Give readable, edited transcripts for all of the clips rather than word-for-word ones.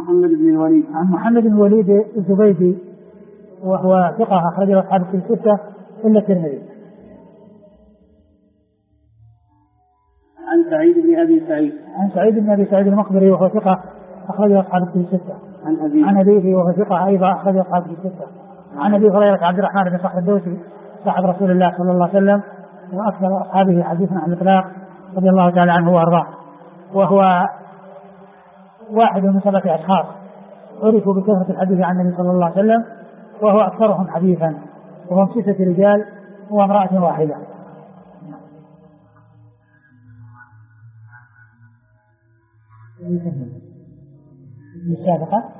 محمد بن الوليد. عن محمد بن الوليد الزبيدي وهو ثقة أخرجه أصحاب الكتب الستة إلا الترمذي. عن سعيد بن أبي سعيد. عن سعيد بن أبي سعيد المقبري وهو ثقة أخرجه أصحاب الكتب الستة. عن أبيه وهو ثقة أيضا أخرجه أصحاب الكتب الستة. عن أبي هريرة عبد الرحمن بن صخر الدوسي صاحب رسول الله صلى الله عليه وسلم وأكثر أصحابه حديثا عن الإطلاق رضي الله تعالى عنه وأرضاه، وهو واحد من 7 أشخاص عرفوا بكثرة الحديث عن النبي صلى الله عليه وسلم، وهو أكثرهم حديثا، وهم 6 رجال وامرأة واحدة. السابقة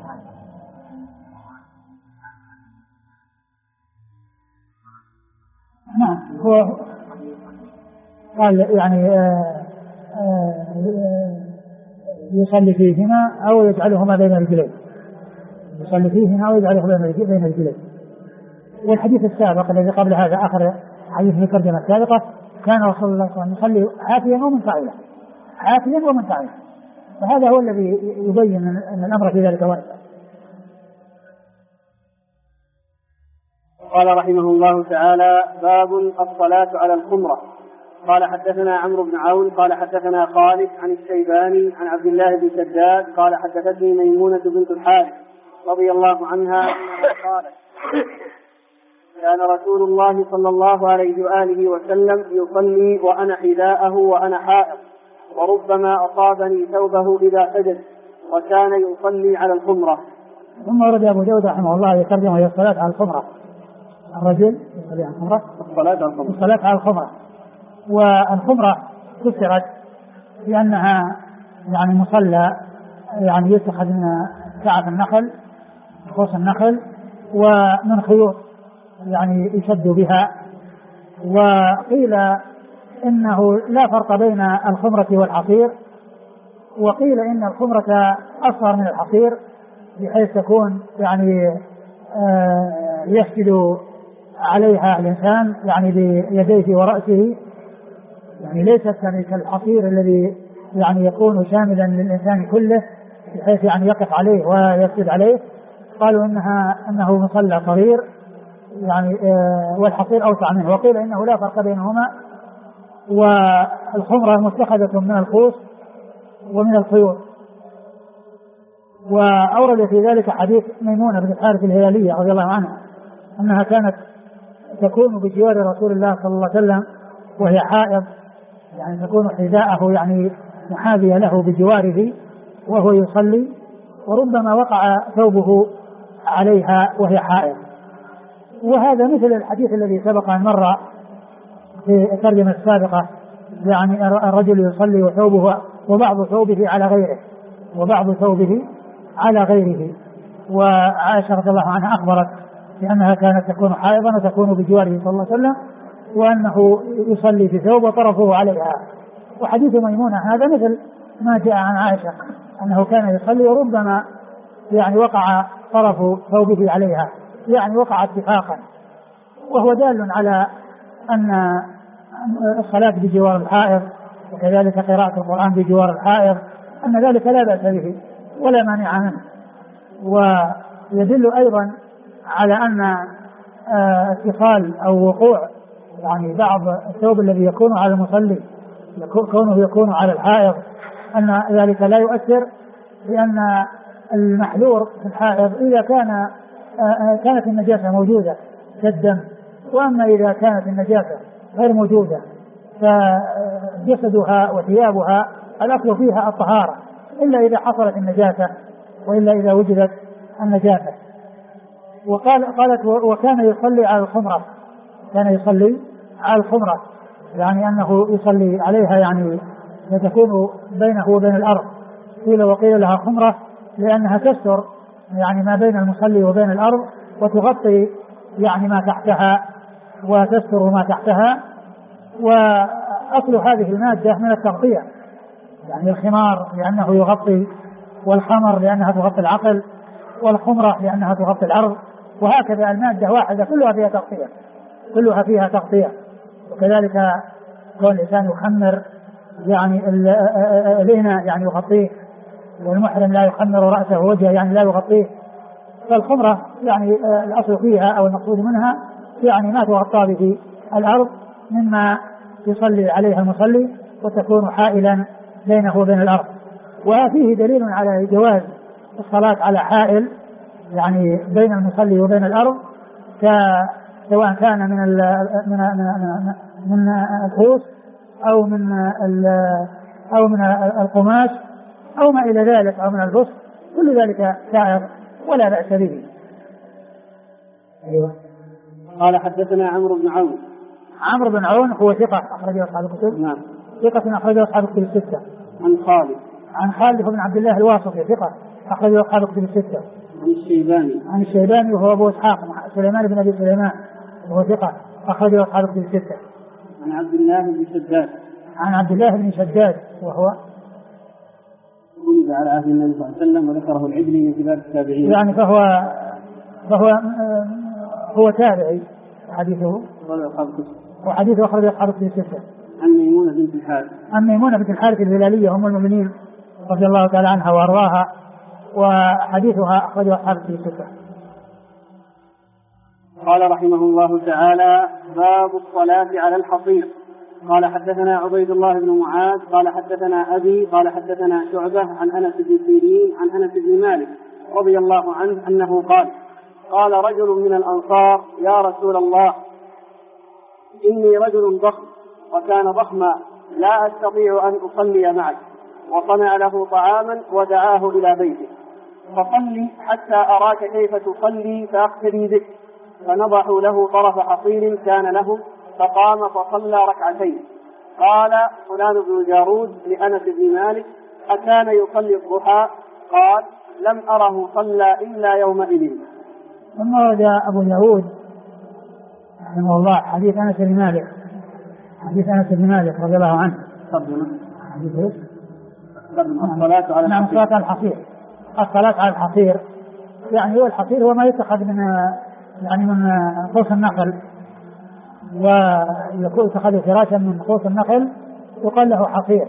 نعم هو قال يعني يصلي فيهما أو يجعلهما بين رجلين، يصلي فيهما أو يجعلهما بين رجلين. والحديث السابق الذي قبل هذا آخر حديث في الترجمة السابقة كان رسول الله صلى الله عليه وسلم يصلي حافيا ومنفعلا، حافيا ومنفعلا، فهذا هو الذي يبين أن الأمر في ذلك واسع. قال رحمه الله تعالى: باب الصلاة على الخمرة. قال حدثنا عمرو بن عون قال حدثنا خالد عن الشيباني عن عبد الله بن شداد قال حدثتني ميمونة بنت الحارث رضي الله عنها قالت: كان رسول الله صلى الله عليه وآله وسلم يصلي وأنا حذاءه وأنا حائض، وربما أصابني ثوبه إذا سجد، وكان يصلي على الخمرة. ثم ورد أبو داود رحمه الله يترجم وهي الصلاة على الخمرة، الرجل يصلي على الخمرة، الصلاة على الخمرة. والخمرة كسرت لأنها يعني مصلى يعني يتخذ من كعب النخل، خص النخل، ومن خيوط يعني يشد بها. وقيل إنه لا فرق بين الخمرة والحصير، وقيل إن الخمرة أصغر من الحصير بحيث تكون يعني يسجد عليها الإنسان يعني بيديه ورأسه، يعني ليست كالحصير الذي يعني يكون شاملا للإنسان كله بحيث يعني يقف عليه ويسجد عليه. قالوا أنه مصلى صغير يعني والحصير أوسع منه. وقيل إنه لا فرق بينهما، والخمرة متخذة من الخوص ومن الخيوط. وأورد في ذلك حديث ميمونة بن الحارث الهلالية رضي الله عنها أنها كانت تكون بجوار رسول الله صلى الله عليه وسلم وهي حائض، يعني تكون حذاءه يعني محاذية له بجواره وهو يصلي، وربما وقع ثوبه عليها وهي حائض. وهذا مثل الحديث الذي سبق أن مر في الترجمة السابقة، يعني الرجل يصلي وثوبه وبعض ثوبه على غيره، وبعض ثوبه على غيره. وعائشة رضي الله عنها أخبرت بأنها كانت تكون حائضا وتكون بجواره صلى الله عليه وسلم، وأنه يصلي في ثوب وطرفه عليها. وحديث ميمونة هذا مثل ما جاء عن عائشة أنه كان يصلي وربما يعني وقع طرف ثوبه عليها، يعني وقع اتفاقا. وهو دال على أن الصلاة بجوار الحائض وكذلك قراءة القرآن بجوار الحائض أن ذلك لا بأس به ولا مانع منه. ويدل أيضا على أن اتصال أو وقوع يعني بعض الثوب الذي يكون على المصلي كونه يكون على الحائض أن ذلك لا يؤثر، لأن المحذور في الحائض إذا كانت النجاسة موجودة كالدم، وأما إذا كانت النجاسة غير موجودة فجسدها وثيابها الأصل فيها الطهارة، إلا إذا حصلت النجاسة وإلا إذا وجدت النجاسة. قالت وكان يصلي على الخمرة، كان يصلي على الخمرة يعني أنه يصلي عليها يعني تكون بينه وبين الأرض. قيل وقيل لها خمرة لأنها تستر يعني ما بين المصلي وبين الأرض وتغطي يعني ما تحتها وتستر ما تحتها. وأصل هذه المادة من التغطية، يعني الخمار لأنه يغطي، والخمر لأنها تغطي العقل، والخمرة لأنها تغطي الأرض، وهكذا المادة واحدة كلها فيها تغطية، كلها فيها تغطية. وكذلك كون الإنسان يخمر يعني الإناء يعني يغطيه والمحرم لا يخمر رأسه ووجهه يعني لا يغطيه. فالخمرة يعني الأصل فيها أو المقصود منها يعني ما تغطى به الأرض مما يصلي عليها المصلي وتكون حائلا بينه وبين الأرض. وفيه دليل على جواز الصلاة على حائل يعني بين المصلي وبين الأرض، سواء كان من الخوص أو من القماش أو ما إلى ذلك أو من البسط، كل ذلك سائر ولا بأس به. أيوة. قال حدثنا عمرو بن عون. عمرو بن عون هو ثقة أخرجه أصحاب الكتب. نعم. ثقة أخرجه أصحاب الكتب الستة. عن خالد بن عبد الله الواسطي ثقة أخرجه أصحاب الكتب الستة. عن الشيباني وهو أبو إسحاق سليمان بن أبي سليمان وهو ثقة أخرجه أصحاب الكتب الستة. عن عبد الله بن شداد وهو ولد على عهد النبي صلى الله عليه وسلم وذكره العجلي من كبار التابعين. يعني فهو تابعي حديثه وحديثه أخرجه أصحاب الكتب الستة. عن ميمونة بنت الحارث الهلالية أم المؤمنين رضي الله تعالى عنها وأرضاها، وحديثها أخرجه أصحاب الكتب الستة. قال رحمه الله تعالى: باب الصلاة على الحصير. قال حدثنا عبيد الله بن معاذ قال حدثنا أبي قال حدثنا شعبة عن أنس بن سيرين عن أنس بن مالك رضي الله عنه أنه قال رجل من الأنصار: يا رسول الله، إني رجل ضخم وكان ضخما لا أستطيع أن أصلي معك، وصنع له طعاما ودعاه إلى بيته، فصلي حتى أراك كيف تصلي فأقتدي بك. فنضحوا له طرف حصير كان له فقام فصلى ركعتين. قال فلان بن الجارود لأنس بن مالك: أكان يصلي الضحى؟ قال: لم أره صلى إلا يومئذ. ثم ورد أبو داود رحمه الله حديث أنس بن مالك رضي الله عنه. الصلاة على الحصير. الصلاة على الحصير يعني هو الحصير هو ما يتخذ من قوس النخل، ويكون يتخذ فراشا من قوس النخل يقال له حصير.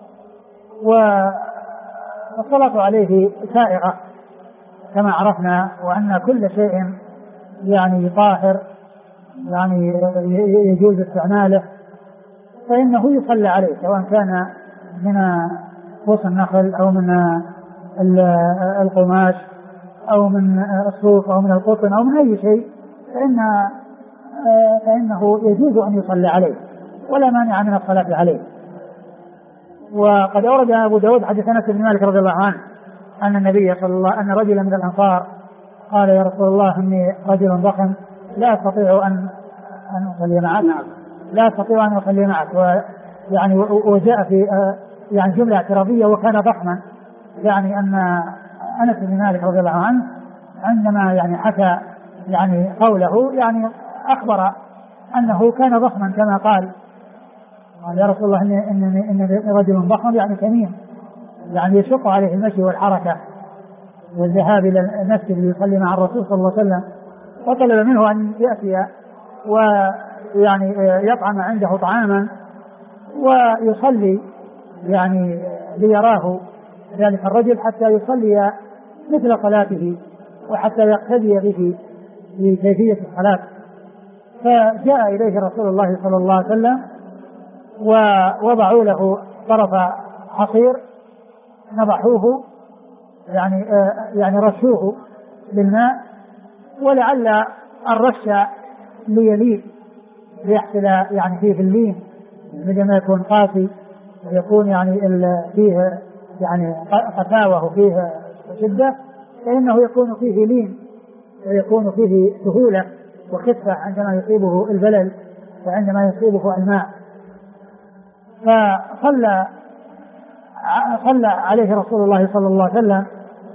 والصلاة عليه سائغة كما عرفنا، وأن كل شيء يعني طاهر يعني يجوز استعماله فإنه يصلى عليه، سواء كان من قوس النخل أو من القماش أو من الصوف أو من القطن أو من أي شيء، فإنه يجوز أن يصلى عليه ولا مانع من الصلاة عليه. وقد أورد أبو داود حديث أنس بن مالك رضي الله عنه أن رجلا من الأنصار قال: يا رسول الله، إني رجل ضخم لا أستطيع أن أصلي معك. لا أستطيع أن أصلي معك. ويعني وجاء في يعني جملة اعتراضية: وكان ضخما، يعني أن أنس بن مالك رضي الله عنه عندما يعني حكى يعني قوله يعني أخبر أنه كان ضخما كما قال يا رسول الله إن رجل ضخم يعني كمين، يعني يشق عليه المشي والحركة والذهاب إلى المسجد ليصلي مع الرسول صلى الله عليه وسلم، وطلب منه أن يأتي ويعني يطعم عنده طعاما ويصلي يعني ليراه ذلك الرجل حتى يصلي مثل صلاته وحتى يقتدي به في كيفية الصلاة. فجاء إليه رسول الله صلى الله عليه وسلم ووضعوا له طرف حصير، نضحوه يعني رشوه بالماء، ولعل الرش ليلين ليحصل يعني فيه اللين بدل ما يكون قاسي ويكون يعني فيه يعني قساوة وفيه شدة، فإنه يكون فيه لين ويكون فيه سهولة وخفة عندما يصيبه البلل وعندما يصيبه الماء. فصلى عليه رسول الله صلى الله عليه وسلم.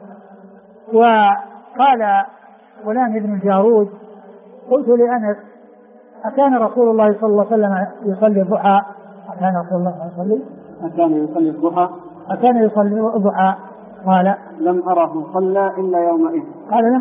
وقال فلان بن الجارود: قلت لأنس: أكان رسول الله صلى الله عليه وسلم يصلي الضحى؟ أكان رسول الله يصلي الضحى؟ قال: لم أره صلى إلا يومئذ. لم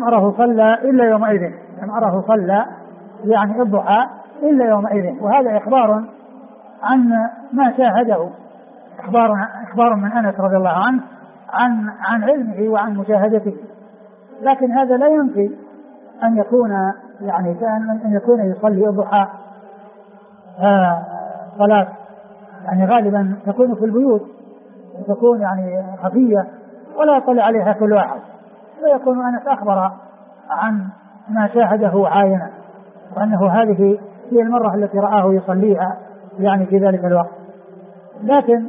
أره صلى يعني الضحى إلا يومئذ. وهذا إخبار عن ما شاهده، إخبار من أنس رضي الله عنه عن علمه وعن مشاهدته. لكن هذا لا ينفي أن يكون أن يكون يصلي الضحى صلاة يعني غالبا تكون في البيوت وتكون يعني خفية ولا يطلع عليها كل واحد، ويكون أنس أخبر عن ما شاهده عاينا وأنه هذه هي المرة التي رآه يصليها يعني في ذلك الوقت. لكن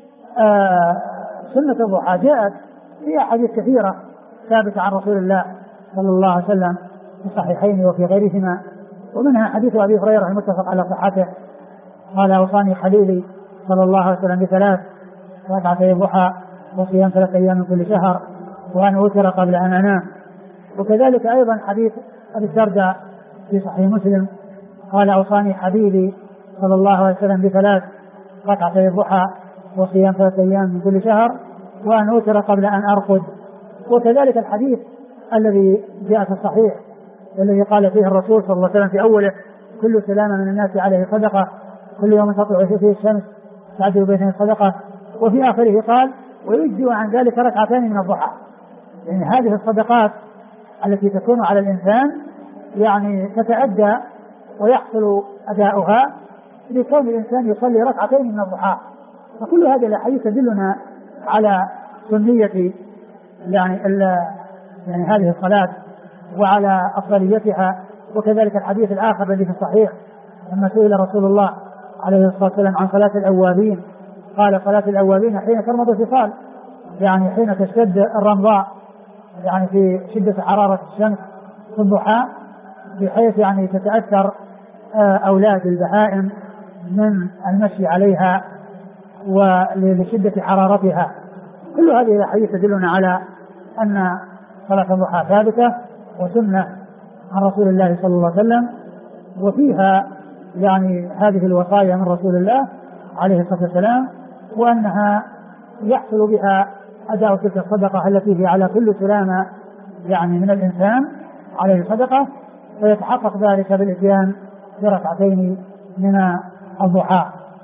سنة الضحى جاءت في أحاديث كثيرة ثابتة عن رسول الله صلى الله عليه وسلم في الصحيحين وفي غيرهما، ومنها حديث أبي هريرة المتفق على صحته قال أوصاني خليلي صلى الله عليه وسلم ب3 ركعتي الضحى وصيام 3 أيام من كل شهر وأن أوتر قبل أن أنام. وكذلك أيضا حديث أبي الدرداء في صحيح مسلم قال أوصاني حبيبي صلى الله عليه وسلم ب3 ركعتي الضحى وصيام 3 أيام من كل شهر وأن أوتر قبل أن أرقد. وكذلك الحديث الذي جاء في الصحيح الذي قال فيه الرسول صلى الله عليه وسلم في أوله كل سلامة من الناس عليه صدقة كل يوم تطلع فيه الشمس تعدل بين الصدقة، وفي آخره قال ويجزئ عن ذلك 2 ركعتين من الضحى. يعني هذه الصدقات التي تكون على الإنسان يعني تتأدى ويحصل أداؤها لكون الإنسان يصلي 2 ركعتين من الضحى. فكل هذه الأحاديث تدلنا على سنية يعني هذه الصلاة وعلى أفضليتها. وكذلك الحديث الآخر الذي في الصحيح لما سئل رسول الله عليه الصلاة والسلام عن صلاة الأوابين قال صلاة الأوابين حين ترمض الفصال يعني حين تشتد الرمضاء يعني في شدة حرارة الشمس في الضحى بحيث يعني تتأثر أولاد البهائم من المشي عليها ولشدة حرارتها. كل هذه الأحاديث تدلنا على أن صلاة الضحى ثابتة وسنة عن رسول الله صلى الله عليه وسلم، وفيها يعني هذه الوصايا من رسول الله عليه الصلاة والسلام، وأنها يحصل بها أداء تلك الصدقة التي هي على كل سلامة يعني من الإنسان عليه صدقة، ويتحقق ذلك بالإتيان ب2 من الضحى.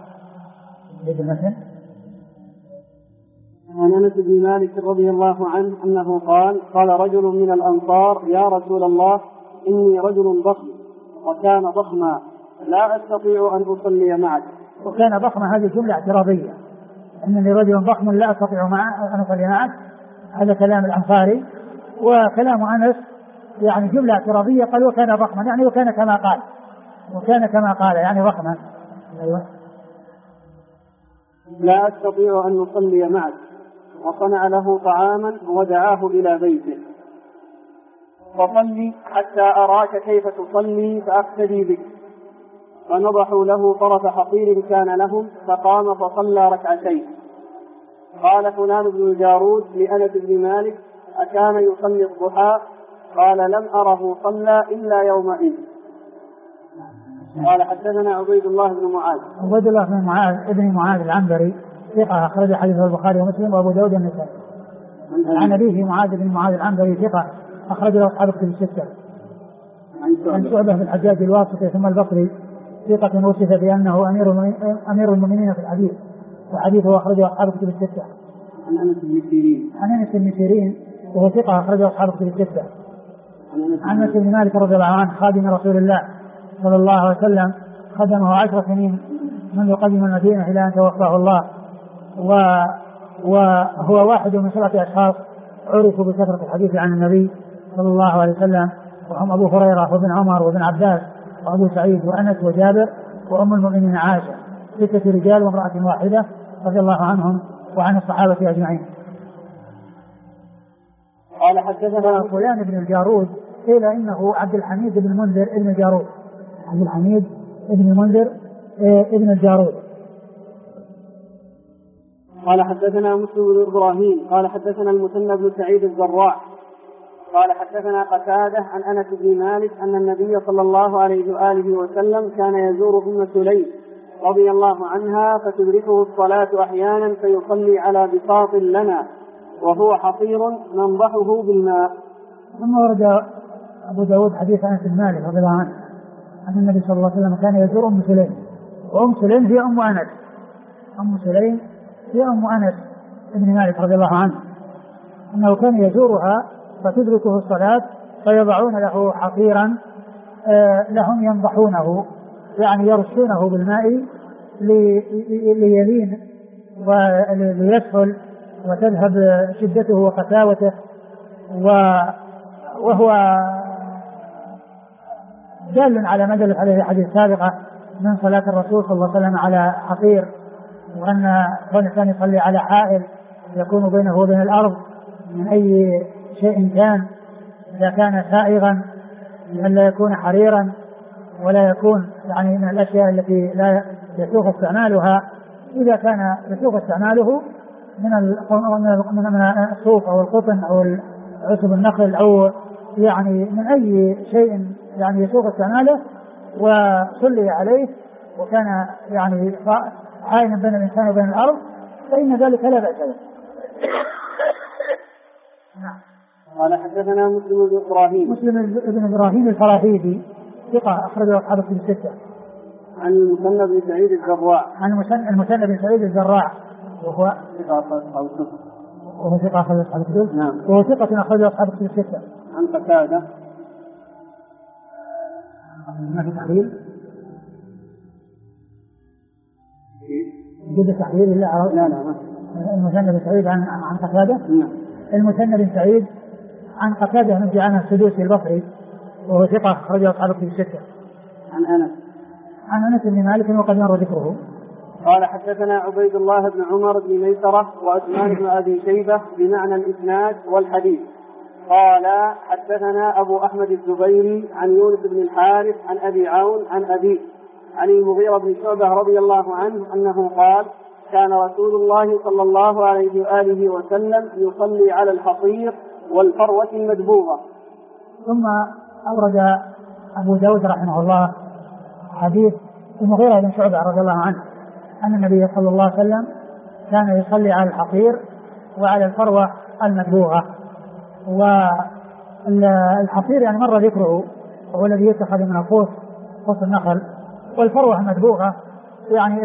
عن أنس بن مالك رضي الله عنه أنه قال رجل من الأنصار يا رسول الله إني رجل ضخم وكان ضخما لا أستطيع أن أصلي معك. وكان ضخما هذه جملة اعتراضية، إنني رجل ضخم لا أستطيع أن أصلي معك، هذا كلام الأنصاري. وكلام أنس يعني جملة اعتراضية قال وكان ضخما يعني وكان كما قال يعني ضخما. أيوة. لا أستطيع أن أصلي معك، وصنع له طعاما ودعاه إلى بيته فصلي حتى أراك كيف تصلي فأقتدي بك. فنضحوا له طرف حقير كان لهم فقام فصلى 2 ركعتين. قال فلان بن الجارود لأنس بن مالك أكان يصلي الضحى؟ قال لم أره صلى إلا يومئذ. قال حدثنا عبيد الله بن معاذ ابن معاذ العنبري ثقة أخرج حديث البخاري ومسلم وأبو داود والنسائي. عن أبيه معاذ بن معاذ العنبري ثقة أخرج له أصحاب الكتب 6. عن شعبة بن الحجاج الواسطي ثم البصري ثقة وصف بأنه أمير المؤمنين في الحديث، وحديثه أخرجه أصحاب الكتب 6. عن أنس بن سيرين وهو ثقة أخرجه أصحاب الكتب 6. عن أنس بن مالك رضي الله عنه خادم رسول الله صلى الله عليه وسلم خدمه 10 سنين منذ قدم المدينة إلى أن توفاه الله، وهو واحد من 7 أشخاص عرفوا بكثرة الحديث عن النبي صلى الله عليه وسلم، وهم أبو هريرة وابن عمر وابن عباس وأبو سعيد وأنس وجابر وأم المؤمنين عائشة، 6 رجال وامرأة واحدة رضي الله عنهم وعن الصحابة أجمعين. قال حدثنا فلان بن الجارود قيل إنه عبد الحميد بن المنذر ابن الجارود، عبد الحميد بن المنذر ابن الجارود. قال حدثنا مسلم بن إبراهيم قال حدثنا المثنى بن سعيد الزراع قال حدثنا قتادة عن أنس بن مالك أن النبي صلى الله عليه وآله وسلم كان يزور أم سليم رضي الله عنها فتدركه الصلاة أحيانا فيصلي على بساط لنا وهو حصير ننضحه بالماء. ثم ورد أبو داود حديث أنس بن مالك رضي الله عنه أن النبي صلى الله عليه وسلم كان يزور أم سليم، وأم سليم هي أم أنس، أم سليم هي أم أنس بن مالك رضي الله عنه، أنه كان يزورها فتدركه الصلاة فيضعون له حصيرا لهم ينضحونه، يعني يرشونه بالماء ليلين وليسهل وتذهب شدته وقساوته، وهو دال على ما دلت عليه الحديث السابقة من صلاة الرسول صلى الله عليه وسلم على حصير، وأن الإنسان يصلي على حائل يكون بينه وبين الأرض من أي شيء كان، إذا كان سائغا أن لا يكون حريرا ولا يكون يعني من الأشياء التي لا يسوغ استعمالها. إذا كان يسوغ استعماله من الصوف أو القطن أو عشب النخل أو يعني من أي شيء يعني يسوغ استعماله وصلي عليه وكان يعني حائلا بين الإنسان وبين الأرض فإن ذلك لا بأس به. نعم. قال حدثنا مسلم بن إبراهيم الفراهيدي ثقة أخرجه أصحاب الكتب الستة. عن المثنى بن سعيد الزراع. عن المثنى بن سعيد الزراع وهو ثقة أخرجه أصحاب الكتب. نعم. وهو ثقة أخرجه أصحاب الكتب الستة. عن قتادة. ما في تحليل؟ جد تحليل لا لا. المثنى بن سعيد عن قتادة. نعم. المثنى بن سعيد عن قتادة بن جعان السدوسي البصري وهو ثقة أخرجه أصحاب الكتب الستة. عن أنس بن مالك وقد مر ذكره. قال حدثنا عبيد الله بن عمر بن ميسرة وعثمان بن أبي شيبة بمعنى الإسناد والحديث. قال حدثنا أبو أحمد الزبيري عن يونس بن الحارث عن أبي عون عن أبيه عن المغيرة بن شعبة رضي الله عنه أنه قال كان رسول الله صلى الله عليه وآله وسلم يصلي على الحصير والفروة المدبوغة. ثم أورد أبو داود رحمه الله حديث المغيرة بن شعبة رضي الله عنه أن النبي صلى الله عليه وسلم كان يصلي على الحصير وعلى الفروة المدبوغة. والحصير يعني مر ذكره هو الذي يتخذ من قوس النخل، والفروة المدبوغة يعني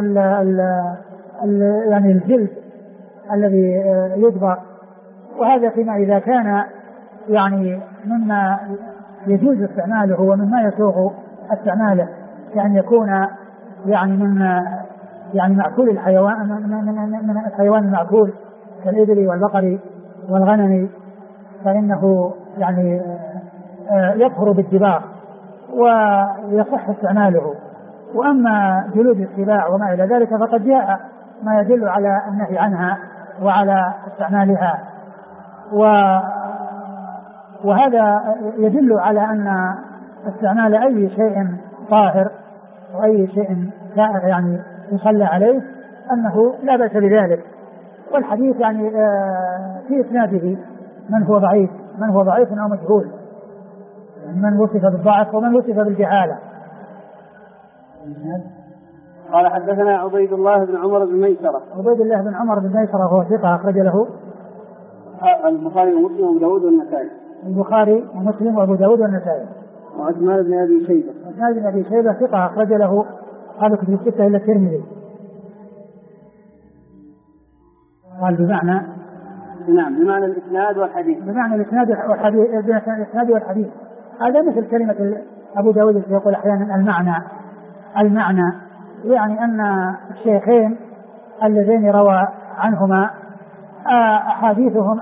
يعني الجلد الذي يدبغ، وهذا فيما إذا كان يعني مما يجوز استعماله ومما يسوغ استعماله، يعني يكون يعني من يعني مأكول الحيوان من الحيوان المأكول كالإبل والبقر والغنم، فإنه يعني يظهر بالدباغ ويصح استعماله. وأما جلود السباع وما إلى ذلك فقد جاء ما يدل على النهي عنها وعلى استعمالها، وهذا يدل على أن استعمال أي شيء طاهر وأي شيء يعني يصلى عليه أنه لا بأس بذلك. والحديث يعني في إسناده من هو ضعيف أو مجهول، من وصف بالضعف ومن وصف بالجهالة. قال حدثنا عبيد الله بن عمر بن ميسرة. عبيد الله بن عمر بن ميسرة هو ثقة أخرج له البخاري ومسلم وأبو داود والنسائي. البخاري ومسلم وأبو داود والنسائي. وعثمان بن أبي شيبة. عثمان بن أبي شيبة ثقة أخرج له هذا كتب الستة إلا الترمذي. قال بمعنى نعم بمعنى الإسناد والحديث. بمعنى الإسناد والحديث. هذا مثل كلمة أبو داود يقول أحيانا المعنى يعني أن الشيخين اللذين روى عنهما أحاديثهم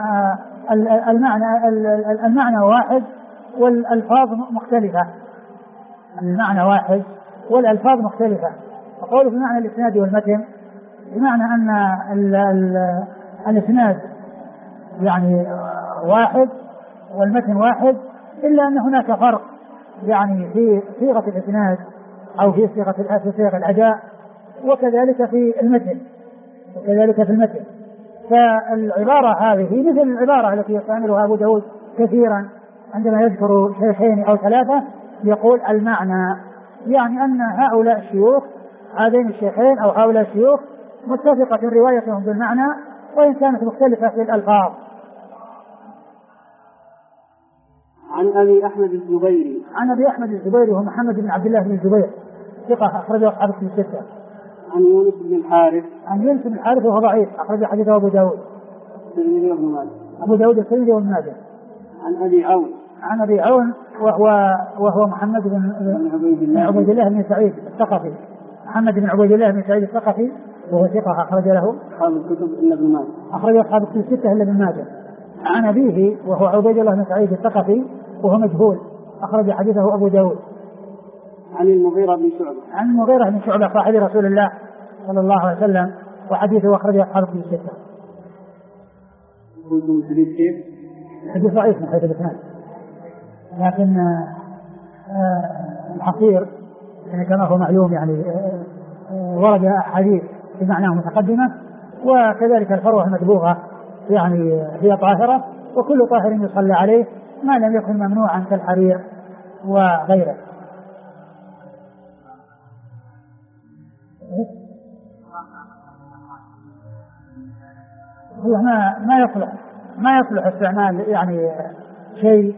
المعنى واحد والألفاظ مختلفة. المعنى واحد والألفاظ مختلفة. وقوله بمعنى الإسناد والمتن بمعنى أن الإسناد يعني واحد والمتن واحد، إلا أن هناك فرق يعني في صيغة الإسناد أو في صيغة الأداء، وكذلك في المتن فالعبارة هذه مثل العبارة التي يستعملها أبو داود كثيرا عندما يذكر شيخين أو ثلاثة يقول المعنى، يعني أن هؤلاء الشيوخ هذين الشيخين أو هؤلاء الشيوخ متفقة روايتهم بالمعنى وإن كانت مختلفة في الألفاظ. عن أبي أحمد الزبيري. عن أبي أحمد الزبيري وهو محمد بن عبد الله بن الزبير ثقة أخرجه أصحاب الكتب الستة. عن يونس بن الحارث. عن يونس بن الحارث وهو ضعيف أخرج حديثه أبو داود. أبو داود الترمذي وابن ماجه. عن أبي عون وهو محمد بن عبيد الله بن سعيد الثقفي. محمد بن عبيد الله بن سعيد الثقفي وهو ثقة أخرج له أصحاب الكتب إلا ابن ماجه. أخرج أصحاب الكتب الستة إلا ابن ماجه. عن أبيه وهو عبيد الله بن سعيد الثقفي وهو مجهول أخرج حديثه أبو داود. عن المغيرة بن شعبة صاحب رسول الله صلى الله عليه وسلم وحديثه أخرج أصحاب الكتب الستة. حديث ضعيف من حيث الإسناد، لكن الحصير يعني كما هو معلوم يعني ورد أحاديث بمعناه متقدمة، وكذلك الفروة المدبوغة يعني هي طاهرة، وكل طاهر يصلى عليه ما لم يكن ممنوعا كالحرير وغيره. ما يصلح استعمال يعني شيء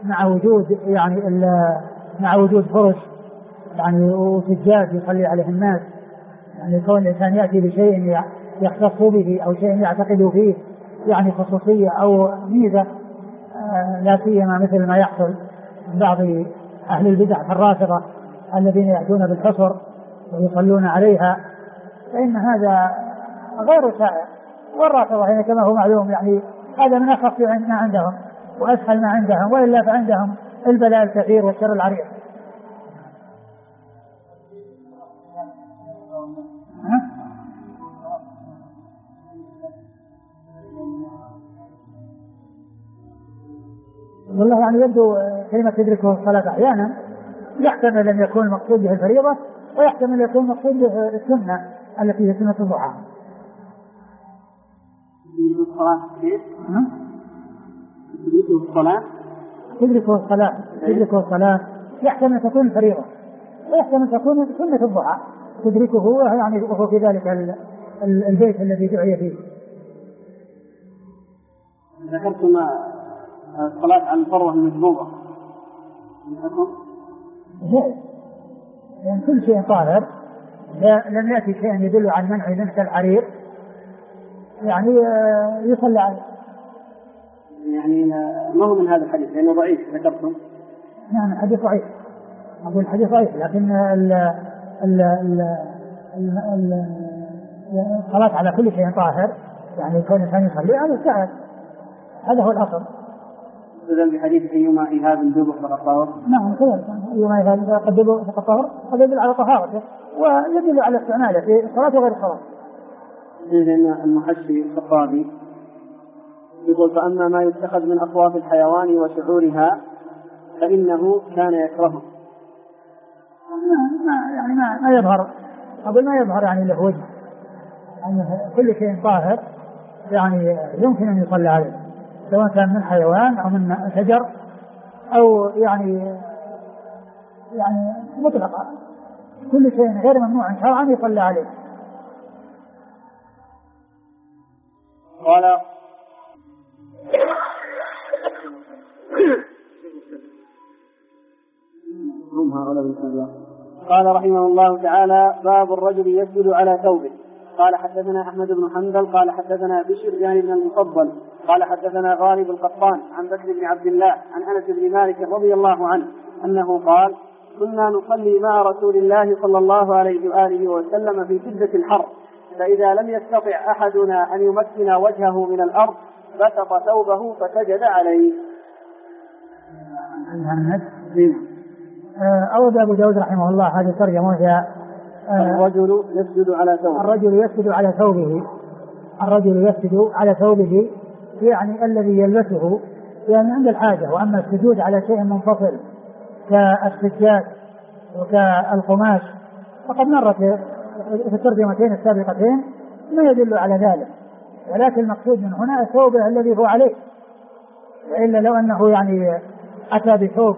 مع وجود فرش يعني وسجاد يصلي عليه الناس، يعني كون الإنسان يأتي بشيء يختص به أو شيء يعتقد فيه يعني خصوصية أو ميزة، لا سيما مثل ما يحصل من بعض أهل البدع الرافضة الذين يأتون بالحصر ويصلون عليها، فإن هذا غير سائغ. والرافضة يعني كما هو معلوم يعني هذا من أخف ما عندهم وأسهل ما عندهم، وإلا فعندهم البلاء الكثير والشر العريض. والله يعني يبدو كلمة تدركه الصلاة أحيانا يحتمل أن يكون المقصود به الفريضة، ويحتمل أن يكون المقصود به السنة التي هي سنة الضحى. تدركه الصلاة يحتمل أن تكون الفريضة، ويحتمل أن تكون سنة الضحى تدركه يعني وهو في ذلك البيت الذي دعي فيه. ذكرتم الصلاة على الفروة المجبوبة يعني كل شيء طاهر لم يأتي شيء يدل على المنع منه كالحرير يعني يصلى عليه. يعني ما هو من هذا الحديث لأنه ضعيف ذكرتم؟ نعم الحديث ضعيف، أقول الحديث ضعيف، لكن الصلاة على كل شيء طاهر يعني كون الإنسان يصلي هذا سهل، هذا هو الأصل. إذن بحديث أيما إيهاب ذبح فقد طهر. نعم كذلك أيما إيهاب ذبح فقد طهر، هذا يدل على طهارته ويدل على استعماله في الصلاة وغير الصلاة. إذن المحشي الخطابي يقول فأما ما يتخذ من أصوات الحيوان وشعورها فإنه كان يكرهه. ما يظهر، أقول ما يظهر يعني له وجه، يعني كل شيء طاهر يعني يمكن أن يصلى عليه سواء كان من حيوان أو من شجر أو يعني مطلقا كل شيء غير ممنوع شرعا يصلى عليه. قال رحمه الله تعالى باب الرجل يسجد على ثوبه. قال حدثنا أحمد بن حنبل قال حدثنا بشر يعني بن المفضل قال حدثنا غالب القطان عن بكر بن عبد الله عن أنس بن مالك رضي الله عنه أنه قال كنا نصلي مع رسول الله صلى الله عليه وآله وسلم في شدة الحر، فإذا لم يستطع أحدنا أن يمكن وجهه من الأرض بسط ثوبه فسجد عليه. أورد أبو داود رحمه الله هذه الترجمة وهي الرجل يسجد على ثوبه يعني الذي يلبسه يعني عند الحاجة. وأما السجود على شيء منفصل كالسجاد وكالقماش فقد مرت في الترجمتين السابقتين ما يدل على ذلك، ولكن المقصود من هنا ثوبه الذي هو عليه، وإلا لو أنه يعني أتى بثوب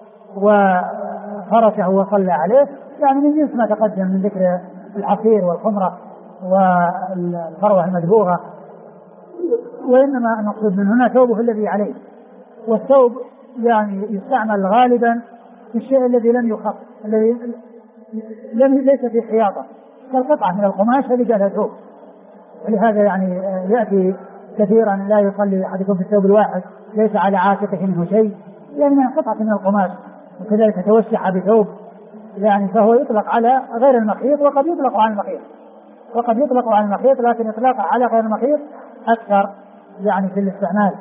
وفرشه وصلى عليه يعني من جنس ما تقدم من ذكر الحصير والخمرة والفروة المدبوغة، وإنما المقصود من هنا ثوبه الذي عليه. والثوب يعني يستعمل غالبا في الشيء الذي لم يخط، الذي ليس في خياطة كالقطعة من القماش هذه جاءها ثوب، ولهذا يعني يأتي كثيرا لا يصلي أحدكم في الثوب الواحد ليس على عاتقه منه شيء، لأنها قطعة من القماش، وكذلك توسع بثوب يعني فهو يطلق على غير المخيط وقد يطلق على المخيط، لكن إطلاقه على غير المخيط أكثر يعني في الاستعمال.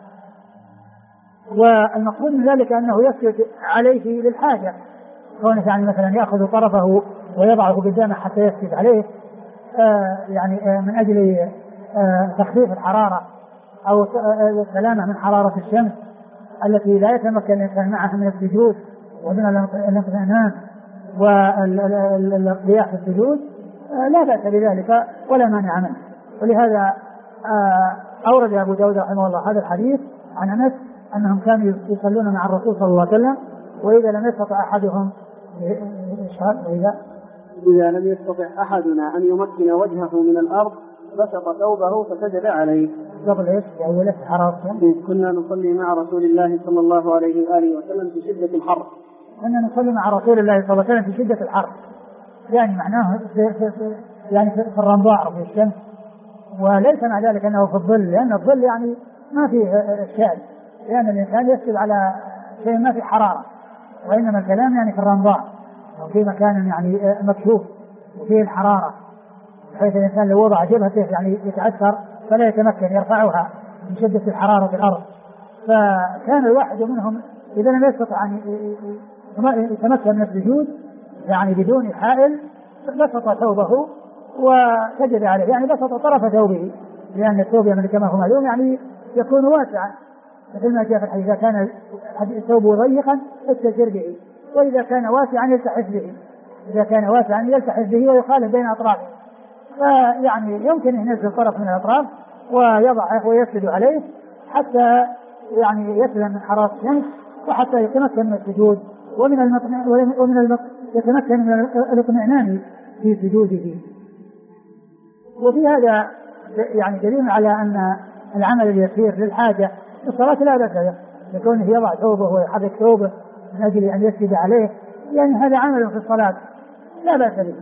والمقصود من ذلك أنه يسجد عليه للحاجة، كونه يعني مثلا يأخذ طرفه ويضعه قدامه حتى يسجد عليه يعني من أجل تخفيف الحرارة أو سلامة من حرارة الشمس التي لا يتمكن الإنسان معها من السجود ومن الاطمئنان والارتياح في السجود، لا بأس بذلك ولا مانع منه. ولهذا أورد أبو داود رحمه الله هذا الحديث عن أنس أنهم كانوا يصلون مع الرسول صلى الله عليه وسلم، وإذا لم يستطع أحدهم إذا لم يستطع أحدنا أن يمكن وجهه من الأرض بسط ثوبه فسجد عليه. قبل ايش؟ أول حرارة. كنا نصلي مع رسول الله صلى الله عليه وآله وسلم في شدة الحر. كنا نصلي مع رسول الله صلى الله عليه وسلم في شدة الحر، يعني معناه في الرمضاء أو في الشمس، وليس مع ذلك أنه في الظل، لأن الظل يعني ما فيه إشكال، لأن الإنسان يسجد على شيء ما في حرارة، وإنما الكلام يعني في الرمضاء أو في مكان يعني مكشوف وفيه الحرارة، بحيث الإنسان لو وضع جبهته يعني يتأثر فلا يتمكن يرفعها من شدة الحرارة في الأرض. فكان الواحد منهم إذا لم يستطع أن يتمكن من السجود يعني بدون حائل بسط ثوبه وسجد عليه، يعني بسط طرف ثوبه، لأن الثوب يعني كما هو معلوم يعني يكون واسعا، مثل ما جاء في الحديث: إذا كان الثوب ضيقا استجر به، وإذا كان واسعا يلتحف به، ويخالف بين أطرافه، فيعني يمكن أن ينزل طرف من الأطراف ويضعه ويسجد عليه حتى يعني يسلم من حرارة الشمس، وحتى يتمكن من السجود يتمكن من الاطمئنان في سجوده. وفي هذا يعني دليل على أن العمل اليسير للحاجة في الصلاة لا بأس به، يكون يضع ثوبه ويحرك ثوبه من أجل أن يسجد عليه، يعني هذا عمل في الصلاة لا بأس به.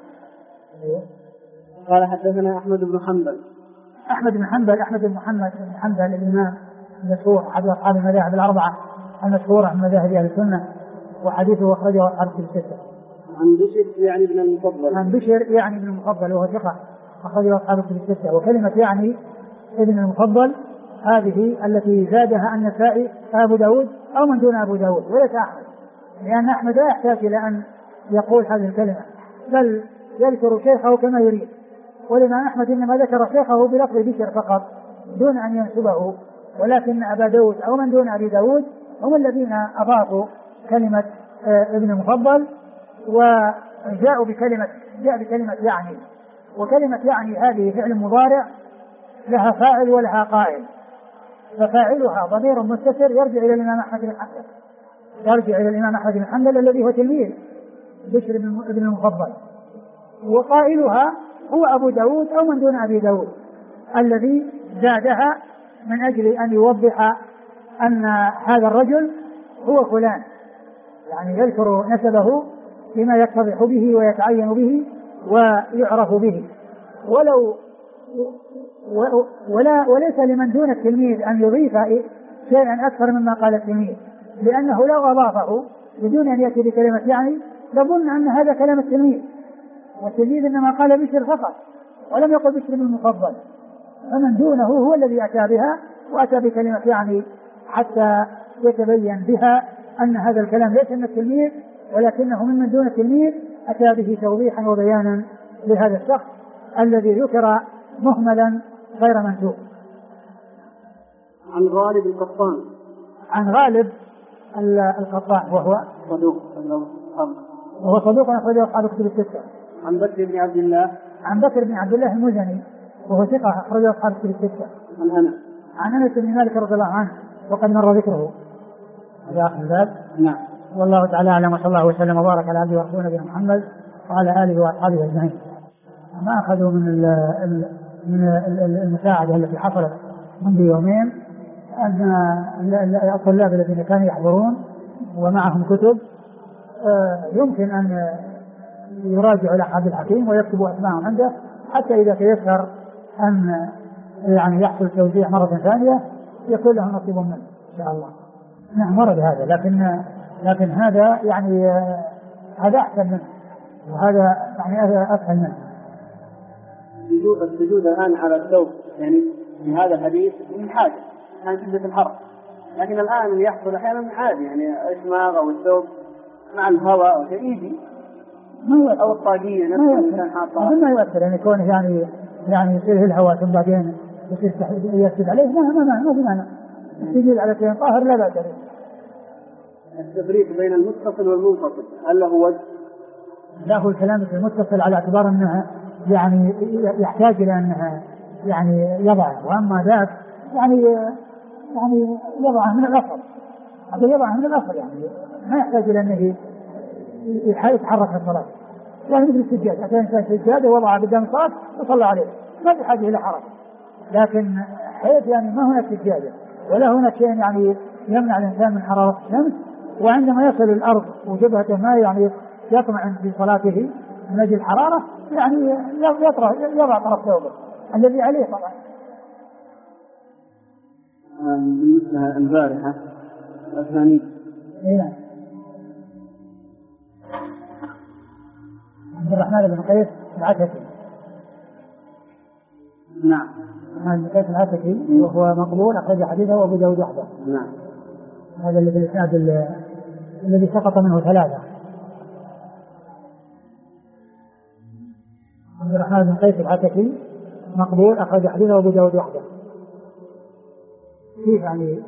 قال حدثنا أحمد بن محمد بن حنبل الإمام المشهور أحد أصحاب المذاهب الأربعة المشهورة من مذاهب أهل السنة، وحديثه أخرجه أصحاب الستة. عن بشر يعني بن المفضل وهو ثقة أخرجه أصحاب الستة. وكلمة يعني ابن المفضل هذه التي زادها النسائي أبو داود أو من دون أبو داود وليس أحمد، لأن أحمد لا يحتاج إلى أن يقول هذه الكلمة، بل يذكر شيخه كما يريد. والإمام أحمد إنما ذكر شيخه بلفظ بشر فقط دون أن ينسبه، ولكن أبا داود أو من دون أبي داود هم الذين أضافوا كلمة ابن المفضل، وجاءوا بكلمة يعني. وكلمة يعني هذه فعل مضارع لها فاعل ولها قائل، ففاعلها ضمير مستتر يرجع إلى الإمام أحمد بن حنبل الذي هو تلميذ بشر بن المفضل، وقائلها هو أبو داود أو من دون أبي داود الذي زادها من أجل أن يوضح أن هذا الرجل هو فلان، يعني يذكر نسبه بما يتضح به ويتعين به ويعرف به. وليس لمن دون التلميذ أن يضيف شيئا أكثر مما قال التلميذ، لأنه لو أضافه بدون أن يأتي بكلمة يعني لظن أن هذا كلام التلميذ، والتلميذ إنما قال بشر فقط ولم يقل بشر بن المفضل، فمن دونه هو الذي أتى بها وأتى بكلمة يعني حتى يتبين بها أن هذا الكلام ليس من التلميذ ولكنه من دون التلميذ، أتى به توضيحا وبيانا لهذا الشخص الذي ذكر مهملا غير منسوب. عن غالب القطان. عن غالب القطان وهو صدوق أخرجه أصحاب الكتب الستة. عن بكر بن عبد الله المزني وهو ثقة أخرجه أصحاب الكتب الستة. عن أنس بن مالك رضي الله عنه وقد مر ذكره هذا آخر الباب. نعم. والله تعالى أعلم، وصلى الله وسلم وبارك على عبده ورسوله نبينا محمد وعلى آله وأصحابه أجمعين. ما أخذوا من المساعدة التي حصلت منذ يومين أن الطلاب الذين كانوا يحضرون ومعهم كتب يمكن أن يراجعوا إلى عبد الحكيم ويكتبوا أسماءهم عنده، حتى إذا تيسر أن يعني يحصل توزيع مرة ثانية يكون له نصيب منه إن شاء الله. نعم ورد هذا، لكن هذا يعني هذا أحسن منه، وهذا يعني هذا أسهل منه. السجود الآن على الثوب يعني في هذا الحديث من حاجة كان شدة الحر، لكن الآن يحصل أحيانا عادي يعني إشماغ أو الثوب مع الهواء أو شيء أو الطاقية نفسها الإنسان حاطها ما يؤثر يعني كونه يعني يصير الهواء ثم بعدين يصير يسجد عليه ما في معنى. السجود على شيء طاهر لا بأس به. التفريق بين المتصل والمنفصل هل له وجه؟ لا، هو الكلام في المتصل على اعتبار أنها يعني يحتاج إلى أنها يعني يضعه، وأما ذاك يعني يضعه من الأصل، هذا يضعه من الأصل يعني ما يحتاج إلى أنه يتحرك في الصلاة، يعني مثل السجاد أتى إنسان سجادة وضعه قدام الصلاة وصلى عليه ما في حاجة إلى حركة، لكن حيث يعني ما هناك سجادة ولا هناك شيء يعني يمنع الإنسان من حرارة الشمس، وعندما يصل الأرض وجبهته ما يعني يطمع في صلاته من أجل الحرارة يعني يضع طرف ثوبه الذي عليه طبعا. بالنسبة البارحة الثاني عبد الرحمن بن قيس العتكي. نعم. بن قيس العتكي وهو مقبول، أخرج حديثه وأبو داود وحده. نعم. هذا اللي في الإسناد الذي سقط منه ثلاثة. عبد الرحمن بن قيس العتكي مقبول، أخرج حديثه وأبو داود وحده. كيف يعني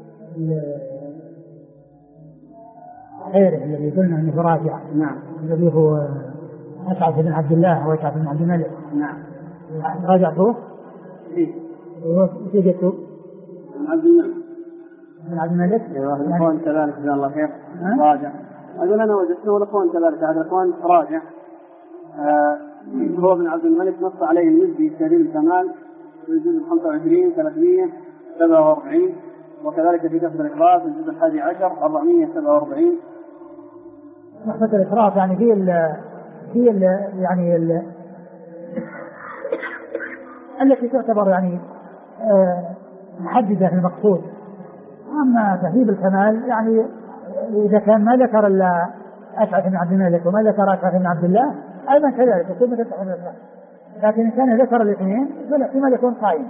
غيره الذي قلنا أنه راجع؟ نعم. الذي هو أسعد بن عبد الله وأسعد بن عبد الملك. نعم. راجعته؟ إيه. وسجدته؟ بن عبد الملك. بن عبد الملك. أيوة الأخوان كذلك جزاه الله خير. راجع. أقول أنا وجدته الأخوان كذلك، هذا الأخوان راجع. هو بن عبد الملك نص عليه المزي في دليل الكمال في الجزء 25 347، وكذلك في كتب الإخراج في الجزء 11 447. نحفة الإخراج يعني هي يعني التي تعتبر يعني محددة في المقصود. أما تهذيب الكمال يعني إذا كان ما ذكر إلا أسعد بن عبد الملك وما ذكر أسعد بن عبد الله أيضا كذلك يكون مثل تحفة الإخراج، لكن إن كان ذكر الاثنين فالاحتمال يكون قائم.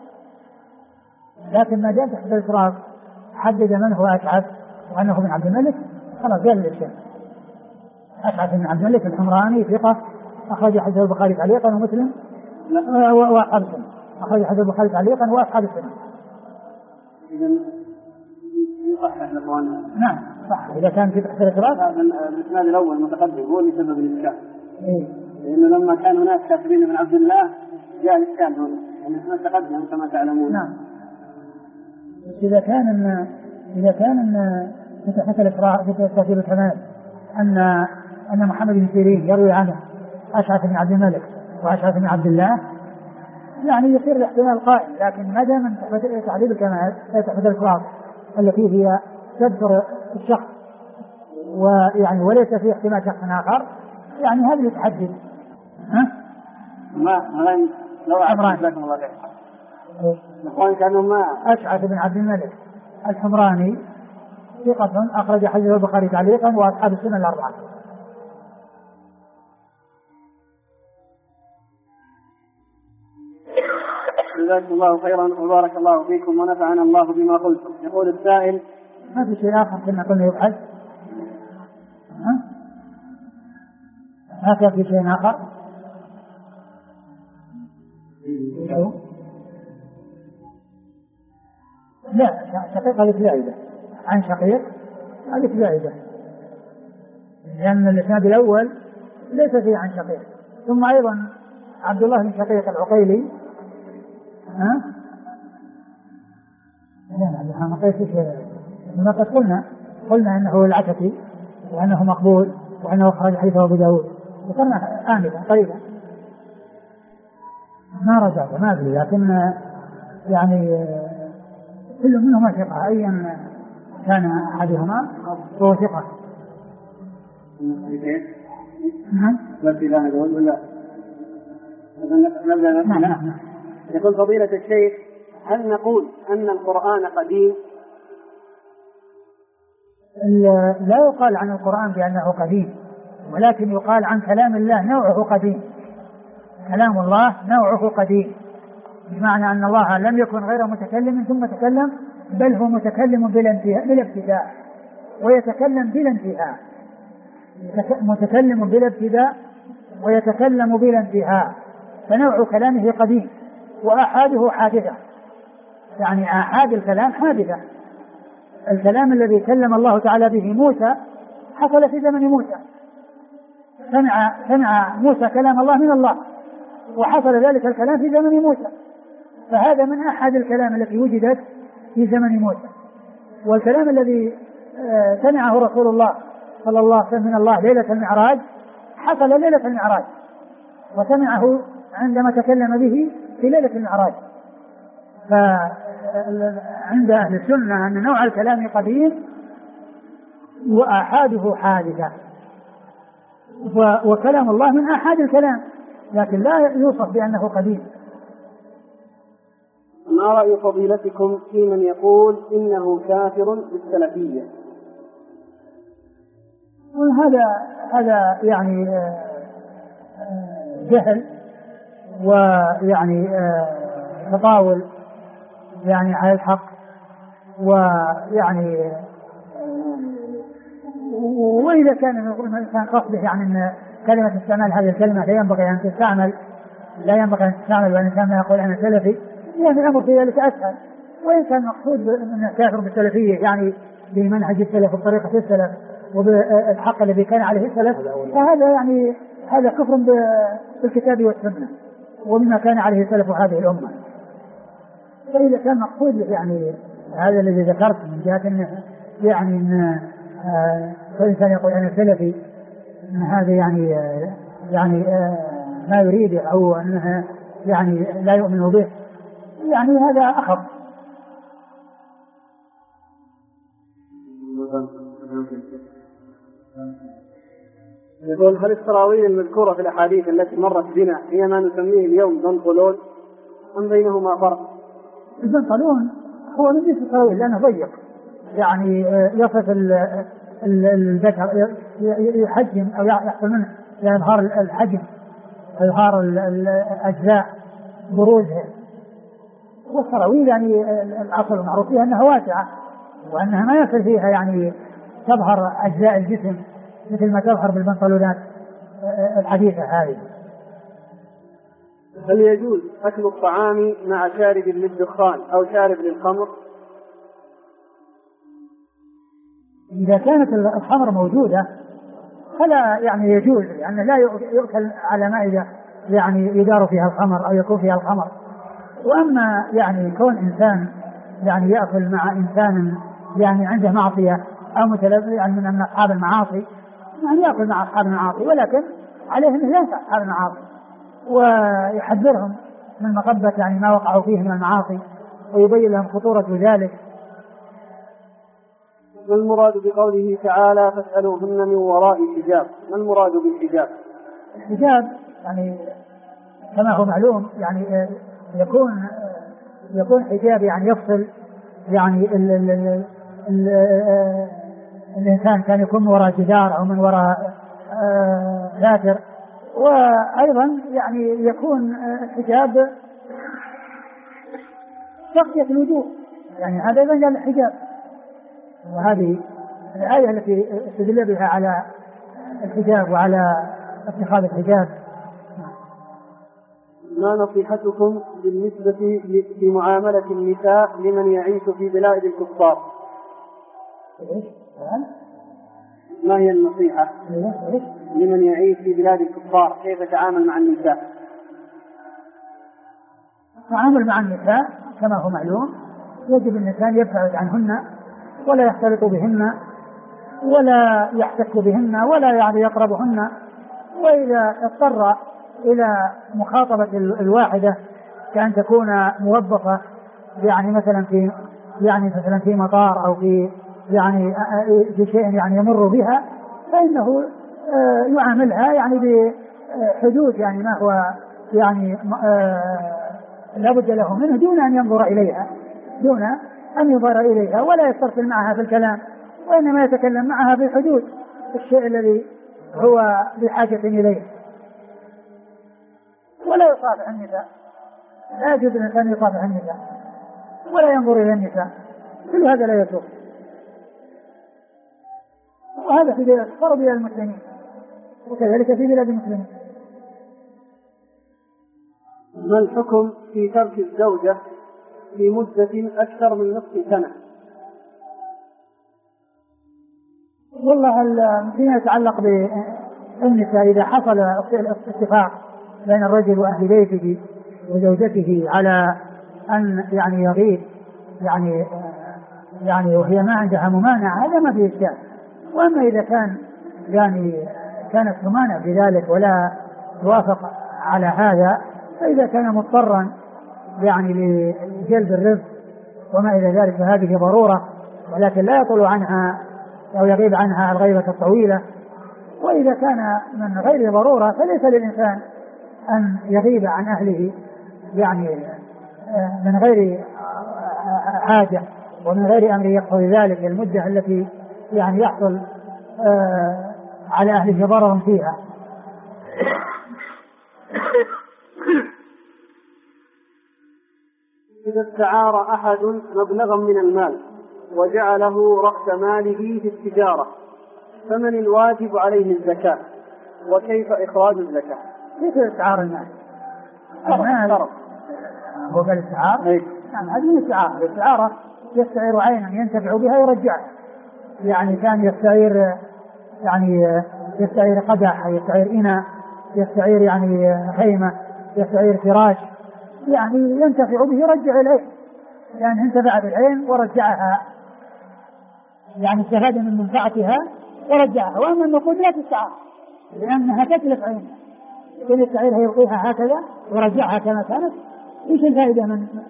لكن ما دام تحفة الإخراج حدد من هو أسعد وأنه بن عبد الملك خلاص قال الإشكال. أسعد بن عبد الملك الحمراني ثقة، أخرج حديث البخاري تعليقا ومسلم وأصحاب السنة، أخرج حديث البخاري تعليقا وأصحاب السنة. إذا يصحح لإخواننا. نعم صح، إذا كان في تحت الإخراج. الإسناد الأول المتقدم هو اللي سبب الإشكال. إيه. لأنه لما كان هناك كافرين من عبد الله جاء الإشكال هنا، الإسناد تقدم كما تعلمون. نعم. إذا كان في تحت الإخراج في تحت الكمال أن محمد بن سيرين يروي عنه أشعث بن عبد الملك وأشعث بن عبد الله يعني يصير الاحتمال قائم. لكن ما دام تعديل الكمال تحت الإخراج التي هي تذكر الشخص ويعني وليس في احتمال شخص آخر يعني هذا يتحدد. ما لو أعرف لكم الله خير. نقول كانوا ما أشعث بن عبد الملك الحمراني ثقة، أخرج حديث البخاري تعليقا وأصحاب السنة الأربعة. جزاكم الله خيرا وبارك الله فيكم ونفعنا الله بما قلتم. يقول السائل: ما في شيء آخر كنا قلنا يبحث؟ ما كان في شيء آخر؟ لا، شقيق هذه زائدة عن شقيق هذه زائدة، لأن الإسناد الأول ليس فيه عن شقيق. ثم أيضا عبد الله بن شقيق العقيلي ما قد قلنا أنه العتكي وأنه مقبول وأنه خرج حديثه أبو داود وقلنا آنفا قريبا ما رجع ما أدري، لكن يعني كل منهما ثقة أيا كان أحدهما هو ثقة. بس إذا نقول ولا نبدأ نعم. يقول فضيلة الشيخ: هل نقول أن القرآن قديم؟ لا يقال عن القرآن بأنه قديم، ولكن يقال عن كلام الله نوعه قديم. كلام الله نوعه قديم، بمعنى أن الله لم يكن غير متكلم ثم تكلم، بل هو متكلم بلا ابتداء ويتكلم بلا انتهاء، متكلم بلا ابتداء ويتكلم بلا انتهاء، فنوع كلامه قديم وآحاده حادثة، يعني آحاد الكلام حادثة. الكلام الذي كلم الله تعالى به موسى حصل في زمن موسى، سمع موسى كلام الله من الله، وحصل ذلك الكلام في زمن موسى، فهذا من أحد الكلام التي وجدت في زمن موسى. والكلام الذي سمعه رسول الله صلى الله عليه وسلم من الله ليلة المعراج حصل ليلة المعراج، وسمعه عندما تكلم به في ليلة المعراج. فعند أهل السنة أن نوع الكلام قديم وآحاده حادثة، وكلام الله من آحاد الكلام، لكن لا يوصف بأنه قديم. ما رأي فضيلتكم في من يقول إنه كافر بالسلفية؟ هذا يعني جهل، ويعني تطاول يعني على الحق، ويعني وإذا كان الإنسان قصده يعني أن كلمة استعمال هذه الكلمة لا ينبغي أن تستعمل والإنسان يقول أنا سلفي، يعني الأمر في ذلك أسهل. وإن كان مقصود أن كافر بالسلفية يعني بمنهج السلف وبطريقة السلف وبالحق الذي كان عليه السلف، فهذا يعني هذا كفر بالكتاب والسنة ومما كان عليه سلف هذه الأمة. فإذا كان مقصود يعني هذا الذي ذكرت من جهة أنه يعني أن الإنسان يقول أنا سلفي، أن هذا يعني ما يريده أو أنه يعني لا يؤمن به، يعني هذا أخف. يقول: هل السراويل المذكورة في الأحاديث التي مرت بنا هي ما نسميه اليوم بنطلون أم بينهما فرق؟ البنطلون هو من جنس السراويل لأنه ضيق، يعني يصف الذكر، يحجم أو يحصل منه إظهار الحجم، إظهار الأجزاء، بروزها. والسراويل يعني الأصل المعروف فيها أنها واسعة، وأنها ما يصل فيها يعني تظهر أجزاء الجسم مثل ما تظهر بالبنطلونات الحديثة هذه. هل يجوز أكل الطعام مع شارب للدخان أو شارب للخمر؟ إذا كانت الخمر موجودة فلا يعني يجوز، يعني لا يؤكل على مائدة يعني يدار فيها الخمر أو يكون فيها الخمر. وأما يعني كون إنسان يعني يأكل مع إنسان يعني عنده معصية أو متلبس يعني من أصحاب المعاصي، يعني يأكل مع أصحاب المعاصي، ولكن عليهم أن ينفع أصحاب المعاصي ويحذرهم من مقبة يعني ما وقعوا فيه من المعاصي، ويبين لهم خطورة ذلك. ما المراد بقوله تعالى فاسألوهن من وراء حجاب؟ ما المراد بالحجاب؟ الحجاب يعني كما هو معلوم يعني يكون حجاب يعني يفصل يعني الإنسان كان يكون من وراء جدار أو من وراء ساتر، وأيضا يعني يكون حجاب تغطية الوجوه، يعني هذا أيضا قال الحجاب. وهذه الآية التي استدل بها على الحجاب وعلى اتخاذ الحجاب. ما نصيحتكم بالنسبة لمعاملة النساء لمن يعيش في بلاد الكفار؟ ما هي النصيحة لمن يعيش في بلاد الكفار؟ كيف يتعامل مع النساء؟ التعامل مع النساء كما هو معلوم يجب الإنسان يبتعد عنهن ولا يختلط بهن ولا يحتك بهن ولا يعني يقربهن، وإذا اضطر إلى مخاطبة الواحدة كأن تكون موظفة يعني مثلا في مطار أو في يعني في شيء يعني يمر بها، فإنه يعاملها يعني بحدود يعني ما هو يعني لا بد له منه دون أن ينظر إليها، دون أن ينظر إليها، ولا يسترسل معها في الكلام، وإنما يتكلم معها في حدود الشيء الذي هو بحاجة إليه. ولا يصافح النساء، لا يجوز الإنسان يصافح النساء ولا ينظر إلى النساء، كل هذا لا يجوز. وهذا في بلاد المسلمين وكذلك في بلاد المسلمين. ما الحكم في ترك الزوجة في مدة أكثر من نصف سنة؟ والله فيما يتعلق بالنساء إذا حصل اتفاق بين الرجل وأهل بيته وزوجته على أن يعني يغيب يعني وهي ما عندها ممانعة، هذا ما فيه إشكال. وأما إذا كان كانت تمانع في ذلك ولا توافق على هذا، فإذا كان مضطرا لجلب الرزق وما إلى ذلك فهذه ضرورة، ولكن لا يطول عنها أو يغيب عنها الغيبة الطويلة. وإذا كان من غير ضرورة فليس للإنسان أن يغيب عن أهله من غير حاجة ومن غير أمر يقتضي ذلك المدة التي يحصل على أهله ضرر فيها. إذا استعار أحد مبلغا من المال وجعله رأس ماله في التجارة، فمن الواجب عليه الزكاة وكيف إخراج الزكاة؟ كيف استعار المال؟ هو قال استعار؟ نعم، هذه الاستعارة. الاستعارة يستعير عينا ينتفع بها يرجعها، كان يستعير قدح، يستعير إناء، يستعير خيمة، يستعير فراش، ينتفع به يرجع العين، انتفع بالعين ورجعها، استفاد من منفعتها ورجعها. وأما النقود لا تستعار لأنها تتلف عينها، يكون يستعيرها يلقيها هكذا ورجعها كما كانت، ايش الفائدة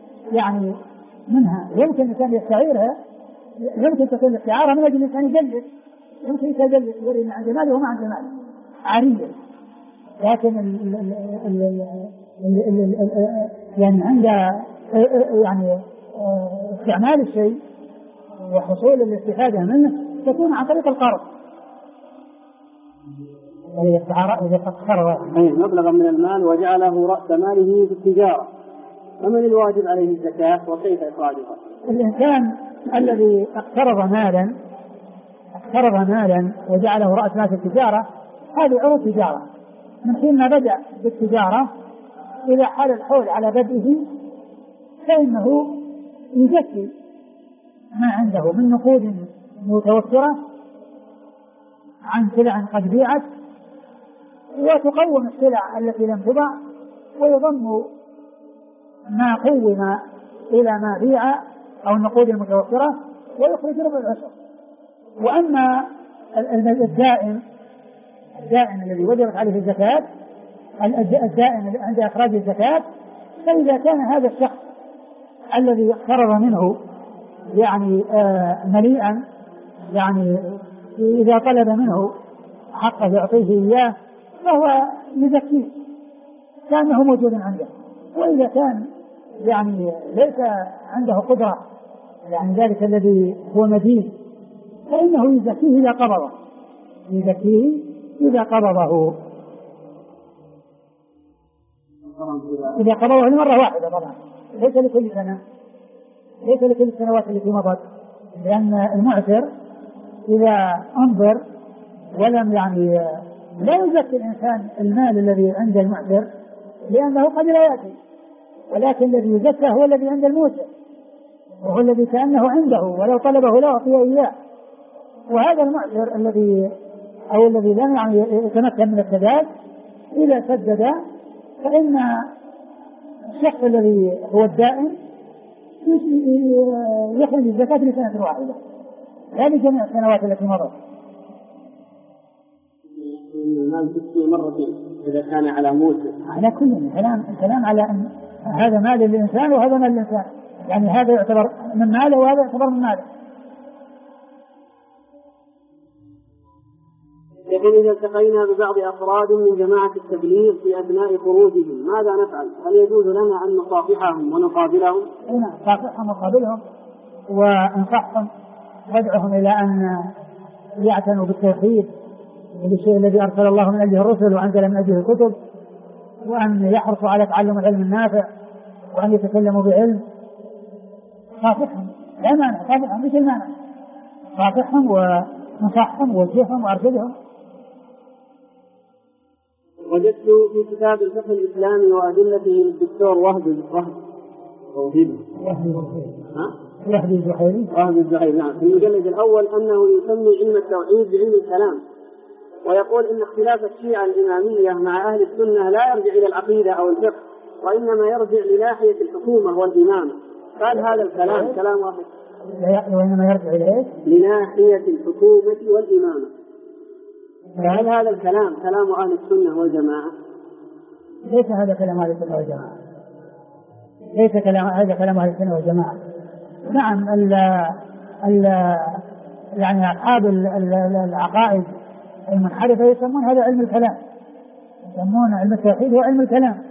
منها؟ يمكن الإنسان يستعيرها، يمكن تكون الاستعارة من أجل الإنسان يجلس، يمكن يتجلس يوري ما عنده مال وما عنده مال عارية، لكن عند استعمال الشيء وحصول الاستفادة منه تكون عن طريق القرض. إذا اقترض مبلغا من المال وجعله رأس ماله في التجارة، فمن الواجب عليه الزكاة وكيف إخراجها؟ الإنسان الذي اقترض مالا وجعله رأس مال في التجارة، هذه عروض تجارة. من حين ما بدأ بالتجارة إذا حال الحول على بدئه فإنه يزكي ما عنده من نقود متوفرة عن سلع قد بيعت، وتقوم السلع التي لم تباع، ويضم ما قوم إلى ما بيع أو النقود المتوفرة ويخرج ربع العشر. وأما الدائن الذي وجبت عليه الزكاة، الدائن عند إخراج الزكاة، فإذا كان هذا الشخص الذي اقترض منه مليئا، إذا طلب منه حقه يعطيه إياه فهو يزكيه كأنه موجود عنده. وإذا كان ليس عنده قدرة ذلك الذي هو مدين فإنه يزكيه إذا قبضه لمرة واحدة طبعا، ليس لكل سنة، ليس لكل السنوات التي مضت، لأن المعسر إذا أنظر ولم لا يزكي الإنسان المال الذي عند المعسر لأنه قد لا يأتي، ولكن الذي يزكى هو الذي عند الموسر، وهو الذي كأنه عنده ولو طلبه لا أعطيه إياه. وهذا المعسر الذي لم يتمكن من السداد إذا سدد فإن الشخص الذي هو الدائن يخرج الزكاة لسنة واحدة لا لجميع السنوات التي مضت. المال تكفي مرتين إذا كان على موسى. على كل الكلام على أن هذا مال الإنسان وهذا مال الإنسان، هذا يعتبر من ماله وهذا يعتبر من ماله. لكن إذا التقينا ببعض أفراد من جماعة التبليغ في أثناء خروجهم ماذا نفعل؟ هل يجوز لنا أن نصافحهم ونقابلهم؟ نصافحهم ونقابلهم وننصحهم وندعوهم إلى أن يعتنوا بالتوحيد بالشيء الذي أرسل الله من أجله الرسل وأنزل من أجله الكتب، وأن يحرصوا على تعلم العلم النافع، وأن يتكلموا بعلم. صافحهم لا مانع، صافحهم مش المانع، صافحهم ونصحهم ووجههم وأرشدهم. وجدت في كتاب الفقه الإسلامي وأدلته للدكتور وهب الزحيري نعم في المجلد الأول أنه يسمي علم التوحيد بعلم الكلام، ويقول إن اختلاف الشيعة الإمامية مع أهل السنة لا يرجع إلى العقيدة أو الفقه، وإنما يرجع لناحية الحكومة والإمامة. قال هذا الكلام كلام واحد، وإنما يرجع إلى لناحية الحكومة والإمامة. فهل هذا الكلام كلام أهل السنة والجماعة؟ ليس هذا كلام أهل السنة والجماعة، ليس هذا كلام أهل السنة والجماعة. نعم يعني أصحاب العقائد المنحرفة يسمون هذا علم الكلام، يسمون علم التوحيد هو علم الكلام.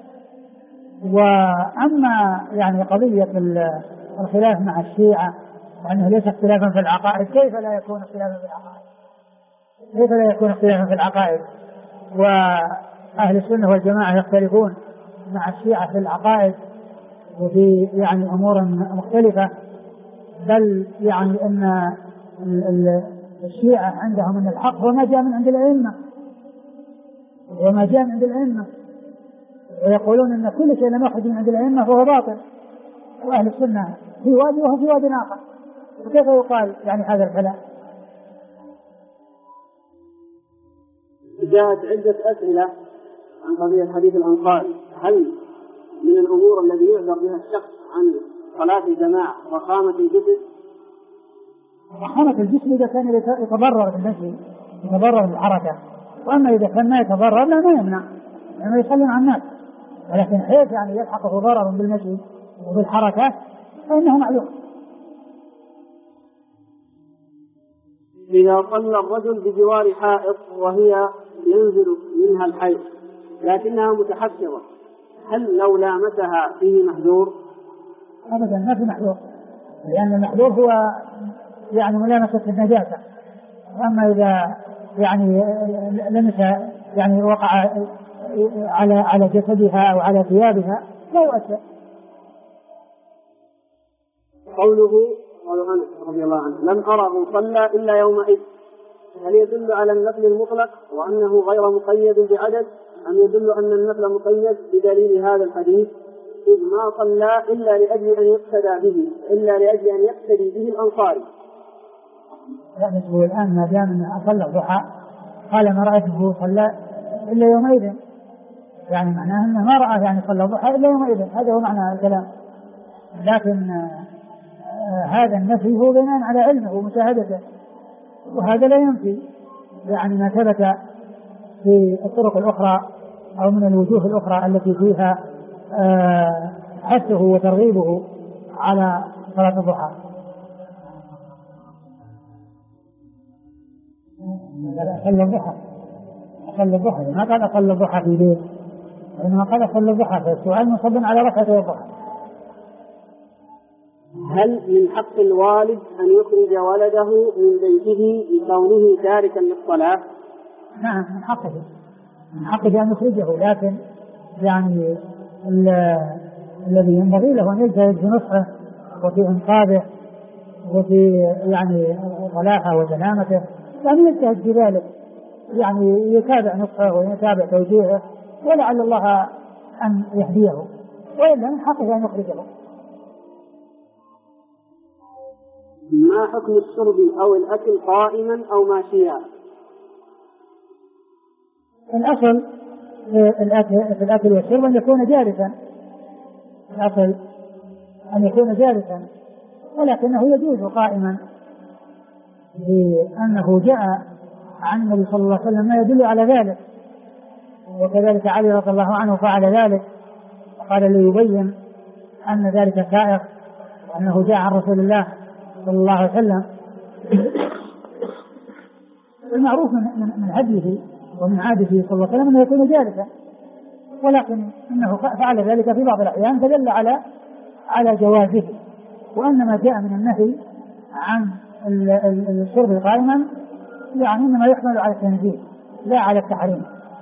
وأما يعني قضية الخلاف مع الشيعة وأنه ليس اختلافا في العقائد، كيف لا يكون اختلافا في العقائد؟ كيف لا يكون اختلافا في العقائد؟ وأهل السنة والجماعة يختلفون مع الشيعة في العقائد وفي يعني أمور مختلفة، بل يعني أن الشيعة عندهم أن الحق هو ما جاء من عند الأئمة، وما جاء من عند الأئمة، ويقولون أن كل شيء لم يخرج من عند الأئمة فهو باطل، وأهل السنة في وادي وهم في وادي آخر. وكيف يقال يعني هذا الكلام؟ جاءت عدة أسئلة عن قضية حديث الأنصار. هل من الأمور الذي يعذر بها الشخص عن صلاة الجماعة ضخامة الجسم؟ ضخامة الجسم إذا كان يتضرر بالمشي، يتضرر بالحركة، وأما إذا كان ما يتضرر لا ما يمنع، لأنه يصلي مع الناس، ولكن حيث يعني يلحقه ضرر بالمشي وبالحركة فإنه معلوم. إذا صلى الرجل بجوار حائط وهي ينزل منها الحيض لكنها متحفظة، هل لو لامسها فيه محذور؟ أبدا ما في محذور، لأن المحذور هو يعني ملامسة النجاسة. أما إذا يعني لمس يعني وقع على جسدها أو على ثيابها لا يؤثر. قوله أنس رضي الله عنه لم أره صلى إلا يومئذ، هل يدل على النفل المطلق وأنه غير مقيد بعدد، أم يدل أن النفل مقيد بدليل هذا الحديث إذ ما صلى إلا لأجل أن يقتدي به الأنصاري؟ لا نقول الآن ما دام أصلى الضحى قال ما رأيته صلى إلا يومئذ، يعني معناه أنه ما رأى يعني صلى الضحى إلا يومئذ، هذا هو معنى الكلام. لكن هذا النفي هو بناء على علمه ومشاهدته، وهذا لا ينفي يعني ما ثبت في الطرق الأخرى أو من الوجوه الأخرى التي فيها حثه وترغيبه على صلاة الضحى. أصلى الضحى ما قال أصلى الضحى في بيت، وإنما قال أصلى الضحى، فالسؤال مصب على ركعة الضحى. هل من حق الوالد أن يخرج ولده من بيته لكونه تاركا للصلاة؟ نعم من حقه أن يخرجه، لكن يعني الذي ينبغي له أن يجتهد في نصحه وفي إنقاذه وفي يعني صلاحه وسلامته، يعني يجتهد في ذلك، يعني يتابع نصحه ويتابع توجيهه، ولعل الله أن يهديه، وإلا من حقه أن يخرجه. ما حكم الشرب أو الأكل قائما أو ماشيا؟ الأصل في الأكل والشرب أن يكون جالسا، الأصل أن يكون جالسا، ولكنه يجوز قائما، لأنه جاء عن النبي صلى الله عليه وسلم ما يدل على ذلك، وكذلك علي رضي الله عنه فعل ذلك، وقال ليبين أن ذلك سائغ، وأنه جاء عن رسول الله صلى الله عليه وسلم. المعروف من هديه ومن عادته صلى الله عليه وسلم أنه يكون جالسا، ولكن إنه فعل ذلك في بعض الأحيان فدل على جوازه. وأن ما جاء من النهي عن الشرب قائما يعني إنما يحمل على التنزيه لا على التحريم.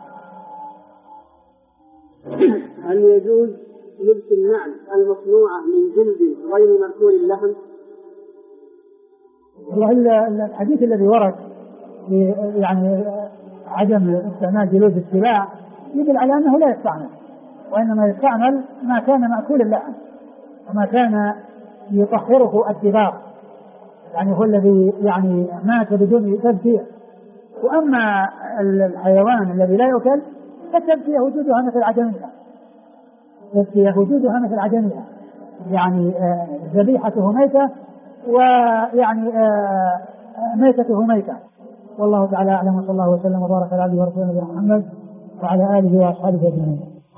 هل يجوز لبس النعل المصنوعة من جلد غير مأكول اللحم؟ الحديث الذي ورد يعني عدم استعمال جلود السباع يدل على أنه لا يستعمل، وإنما يستعمل ما كان مأكول اللحم وما كان يطهره الدباغ، يعني هو الذي يعني مات بدون تذكية. وأما الحيوان الذي لا يؤكل فالتذكية وجودها مثل عدمها، التذكية وجودها مثل عدمها، يعني ذبيحته ميتة ويعني ميتته ميتة. والله تعالى أعلم، وصلى الله وسلم وبارك على عبده ورسوله نبينا محمد وعلى آله وأصحابه أجمعين.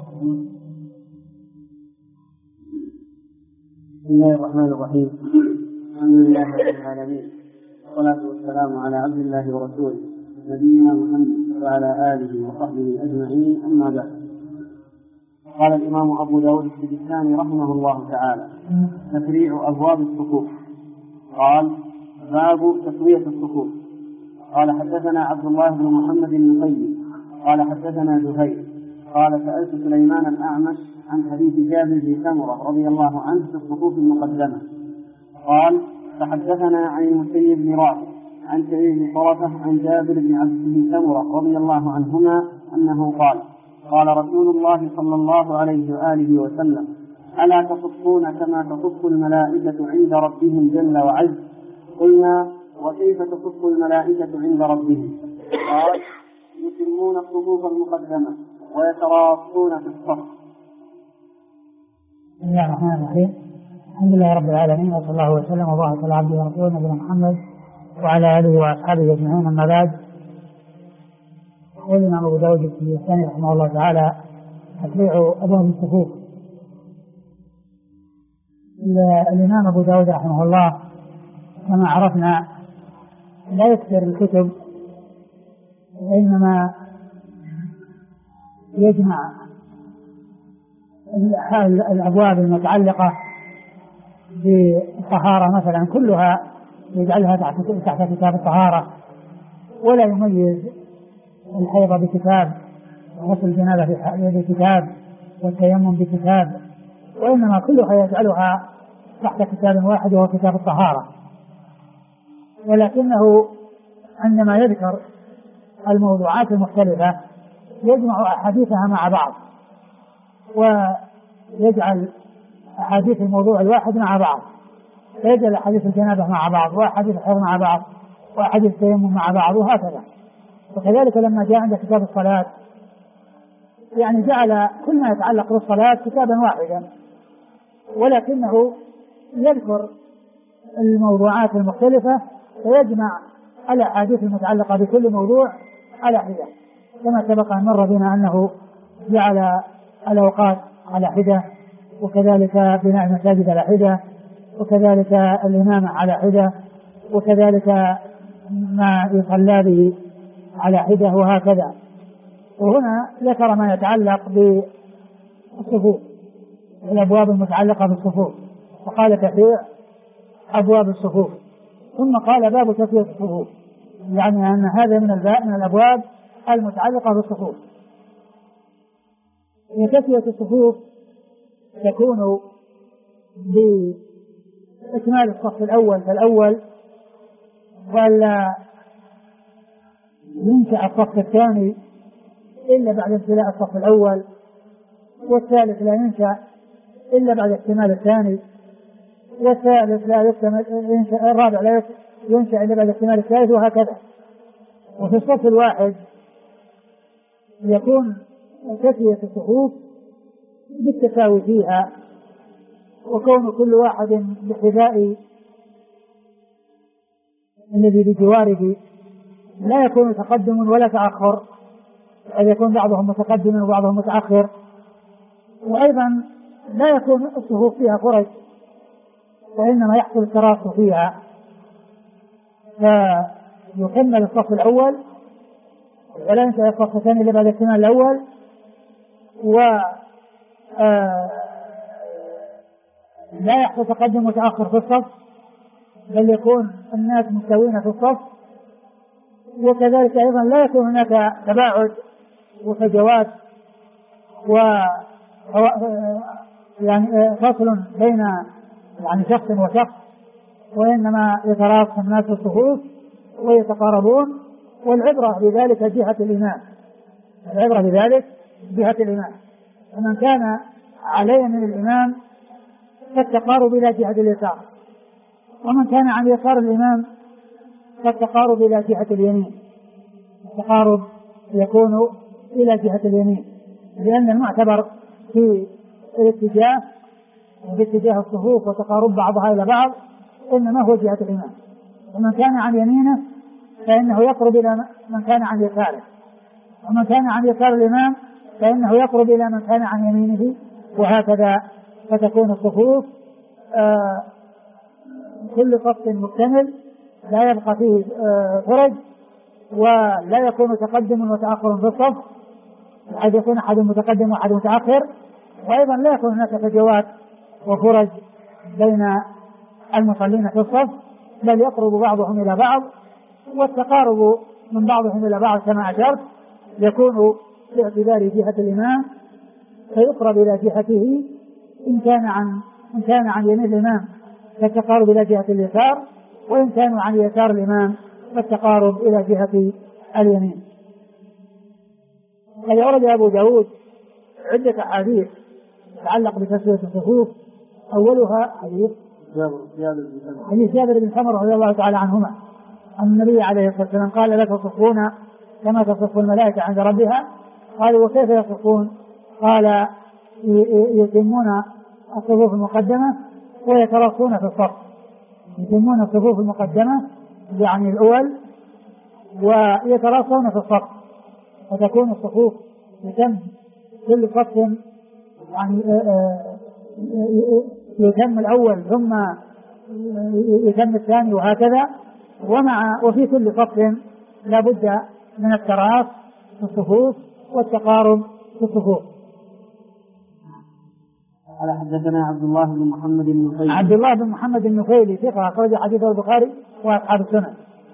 بسم الله الرحمن الرحيم. الحمد لله رب العالمين، والصلاة والسلام على عبد الله ورسوله نبينا محمد وعلى آله وصحبه أجمعين. أما بعد، قال الإمام أبو داود السجستاني رحمه الله تعالى: تفريع أبواب الصفوف. قال: باب تسوية الصفوف. قال: حدثنا عبد الله بن محمد المقيم قال: حدثنا زهير قال: سألت سليمان الأعمش عن حديث جابر بن سمرة رضي الله عنه في الصفوف المقدمة. قال: فحدثنا عن المسيب بن رافع عن سعيد بن طرفة عن جابر بن عبد بن سمرة رضي الله عنهما أنه قال: قال رسول الله صلى الله عليه وآله وسلم: ألا تصفون كما تصف الملائكة عند ربهم جل وعز؟ قلنا: وكيف تصف الملائكة عند ربهم؟ قال: يتمون الصفوف المقدمة ويتراصون في الصف. بسم الله الرحمن الرحيم. الحمد لله رب العالمين، وصلى الله وسلم وبارك على عبده ورسوله نبينا محمد وعلى آله وأصحابه أجمعين. أما بعد، يقول الإمام أبو داود السجستاني رحمه الله تعالى: تفريع أبواب الصفوف. الإمام أبو داود رحمه الله كما عرفنا لا يكثر الكتب، وإنما يجمع الأبواب المتعلقة بالطهارة مثلا كلها يجعلها تحت كتاب الطهارة، ولا يميز الحيض بكتاب وغسل الجنابة بكتاب والتيمم بكتاب، وإنما كلها يجعلها تحت كتاب واحد وهو كتاب الطهارة. ولكنه عندما يذكر الموضوعات المختلفة يجمع أحاديثها مع بعض، ويجعل أحاديث الموضوع الواحد مع بعض، فيجعل أحاديث الجنابة مع بعض، وأحاديث الحيض مع بعض، وأحاديث التيمم مع بعض، وهكذا. وكذلك لما جاء عند كتاب الصلاة يعني جعل كل ما يتعلق بالصلاة كتابا واحدا، ولكنه يذكر الموضوعات المختلفة فيجمع الأحاديث المتعلقة بكل موضوع على حدة، كما سبق أن مر بنا أنه جعل الأوقات على حدة، وكذلك بناء المساجد على حدة، وكذلك الإمامة على حدة، وكذلك ما يصلى به على حدة، وهكذا. وهنا ذكر ما يتعلق بالصفوف، الأبواب المتعلقة بالصفوف، وقال تفريع أبواب الصفوف، ثم قال باب تسوية الصفوف، يعني أن هذا من الأبواب المتعلقة بالصفوف. وتسوية الصفوف تكون بإكمال الصف الأول فالأول، ولا ينشأ الصف الثاني إلا بعد امتلاء الصف الأول، والثالث لا ينشأ إلا بعد اكتمال الثاني، والثالث لا ينشأ، الرابع لا ينشأ إلا بعد اكتمال الثالث، وهكذا. وفي الصف الواحد يكون تسوية الصفوف بالتساوي فيها، وكون كل واحد بحذاء الذي بجواره، لا يكون تقدم ولا تأخر، بل يكون بعضهم متقدم وبعضهم متأخر. وأيضا لا يكون الصفوف فيها فرج، وإنما يحصل التراص فيها، يكمل الصف الأول ولا ينتهي الصف الثاني إلا بعد اكتمال الأول، لا يحصل تقدم وتأخر في الصف، بل يكون الناس مستوين في الصف. وكذلك أيضا لا يكون هناك تباعد وفجوات يعني فصل بين يعني شخص وشخص، وإنما يتراص الناس في الصفوف ويتقاربون. والعبرة بذلك جهة الإمام، العبرة بذلك جهة الإمام. ومن كان عليه من الإمام فالتقارب إلى جهة اليسار، ومن كان عن يسار الإمام فالتقارب إلى جهة اليمين. التقارب يكون إلى جهة اليمين، لأن المعتبر في الاتجاه باتجاه الصفوف وتقارب بعضها إلى بعض إنما هو جهة الإمام. ومن كان عن يمينه فإنه يقرب إلى من كان عن يساره، ومن كان عن يسار الإمام فإنه يقرب إلى من كان عن يمينه، وهكذا فتكون الصفوف كل صف مكتمل لا يبقى فيه فرج، ولا يكون تقدم وتأخر في الصف بحيث يكون أحد متقدم وأحد متأخر، وأيضا لا يكون هناك فجوات وفرج بين المصلين في الصف، بل يقرب بعضهم إلى بعض. والتقارب من بعضهم إلى بعض كما أشرت يكون باعتبار جهة الإمام، فيقرب إلى جهته إن كان عن يمين الإمام فالتقارب إلى جهة اليسار، وإن كانوا عن يسار الإمام فالتقارب إلى جهة اليمين. قد أورد أبو داود عدة أحاديث تتعلق بتسوية الصفوف، أولها حديث جابر بن سمرة رضي الله تعالى عنهما أن النبي عليه الصلاة والسلام قال: لا تصفون كما تصف الملائكة عند ربها. قالوا: وكيف يصفون؟ قال: يتمون الصفوف المقدمة ويترصون في الصف. يتمون الصفوف المقدمة يعني الأول ويتراصون في الصف، فتكون الصفوف يتم كل صف يعني يتم الأول ثم يتم الثاني وهكذا، وفي كل صف لا بد من التراص في الصفوف والتقارب في الصفوف. قال: حدثنا عبد الله بن محمد النفيلي. عبد الله بن محمد النفيلي ثقة أخرج حديثه البخاري وأصحاب السنن.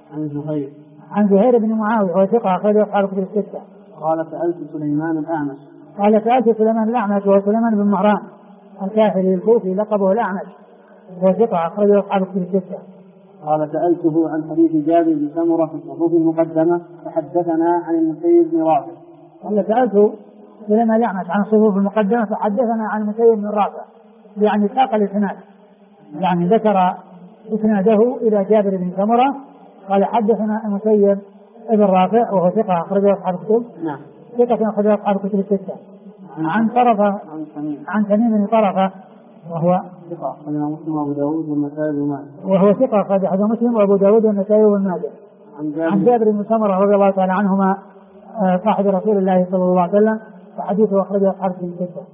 عن زهير بن معاوية وهو ثقة أخرج أصحاب الكتب الستة. قال: سألت سليمان الأعمش. قال: سألت سليمان الأعمش وهو سليمان بن مهران الكاهلي الكوفي لقبه الأعمش وهو ثقة أخرج أصحاب الكتب الستة. قال: سألته عن حديث جابر بن سمرة في الصفوف المقدمة فحدثنا عن المسيب بن رافع. قال: سألت سليمان الأعمش عن الصفوف المقدمة فحدثنا عن المسيب بن رافع، يعني ساق الإسناد، يعني ذكر إسناده إلى جابر بن سمرة. قال: حدثنا المسيب بن رافع وهو ثقة أخرجه أصحاب الكتب. نعم. ثقة أخرجه أصحاب الكتب الستة. عن طرفة عن تميم بن طرفة وهو ثقة أخرجه مسلم وأبو داود والنسائي بن ماجه. وهو ثقة أخرجه مسلم وأبو داود والنسائي بن ماجه. عن جابر بن سمرة رضي الله تعالى عنهما صاحب رسول الله صلى الله عليه وسلم، وحديثه أخرجه أصحاب الكتب الستة.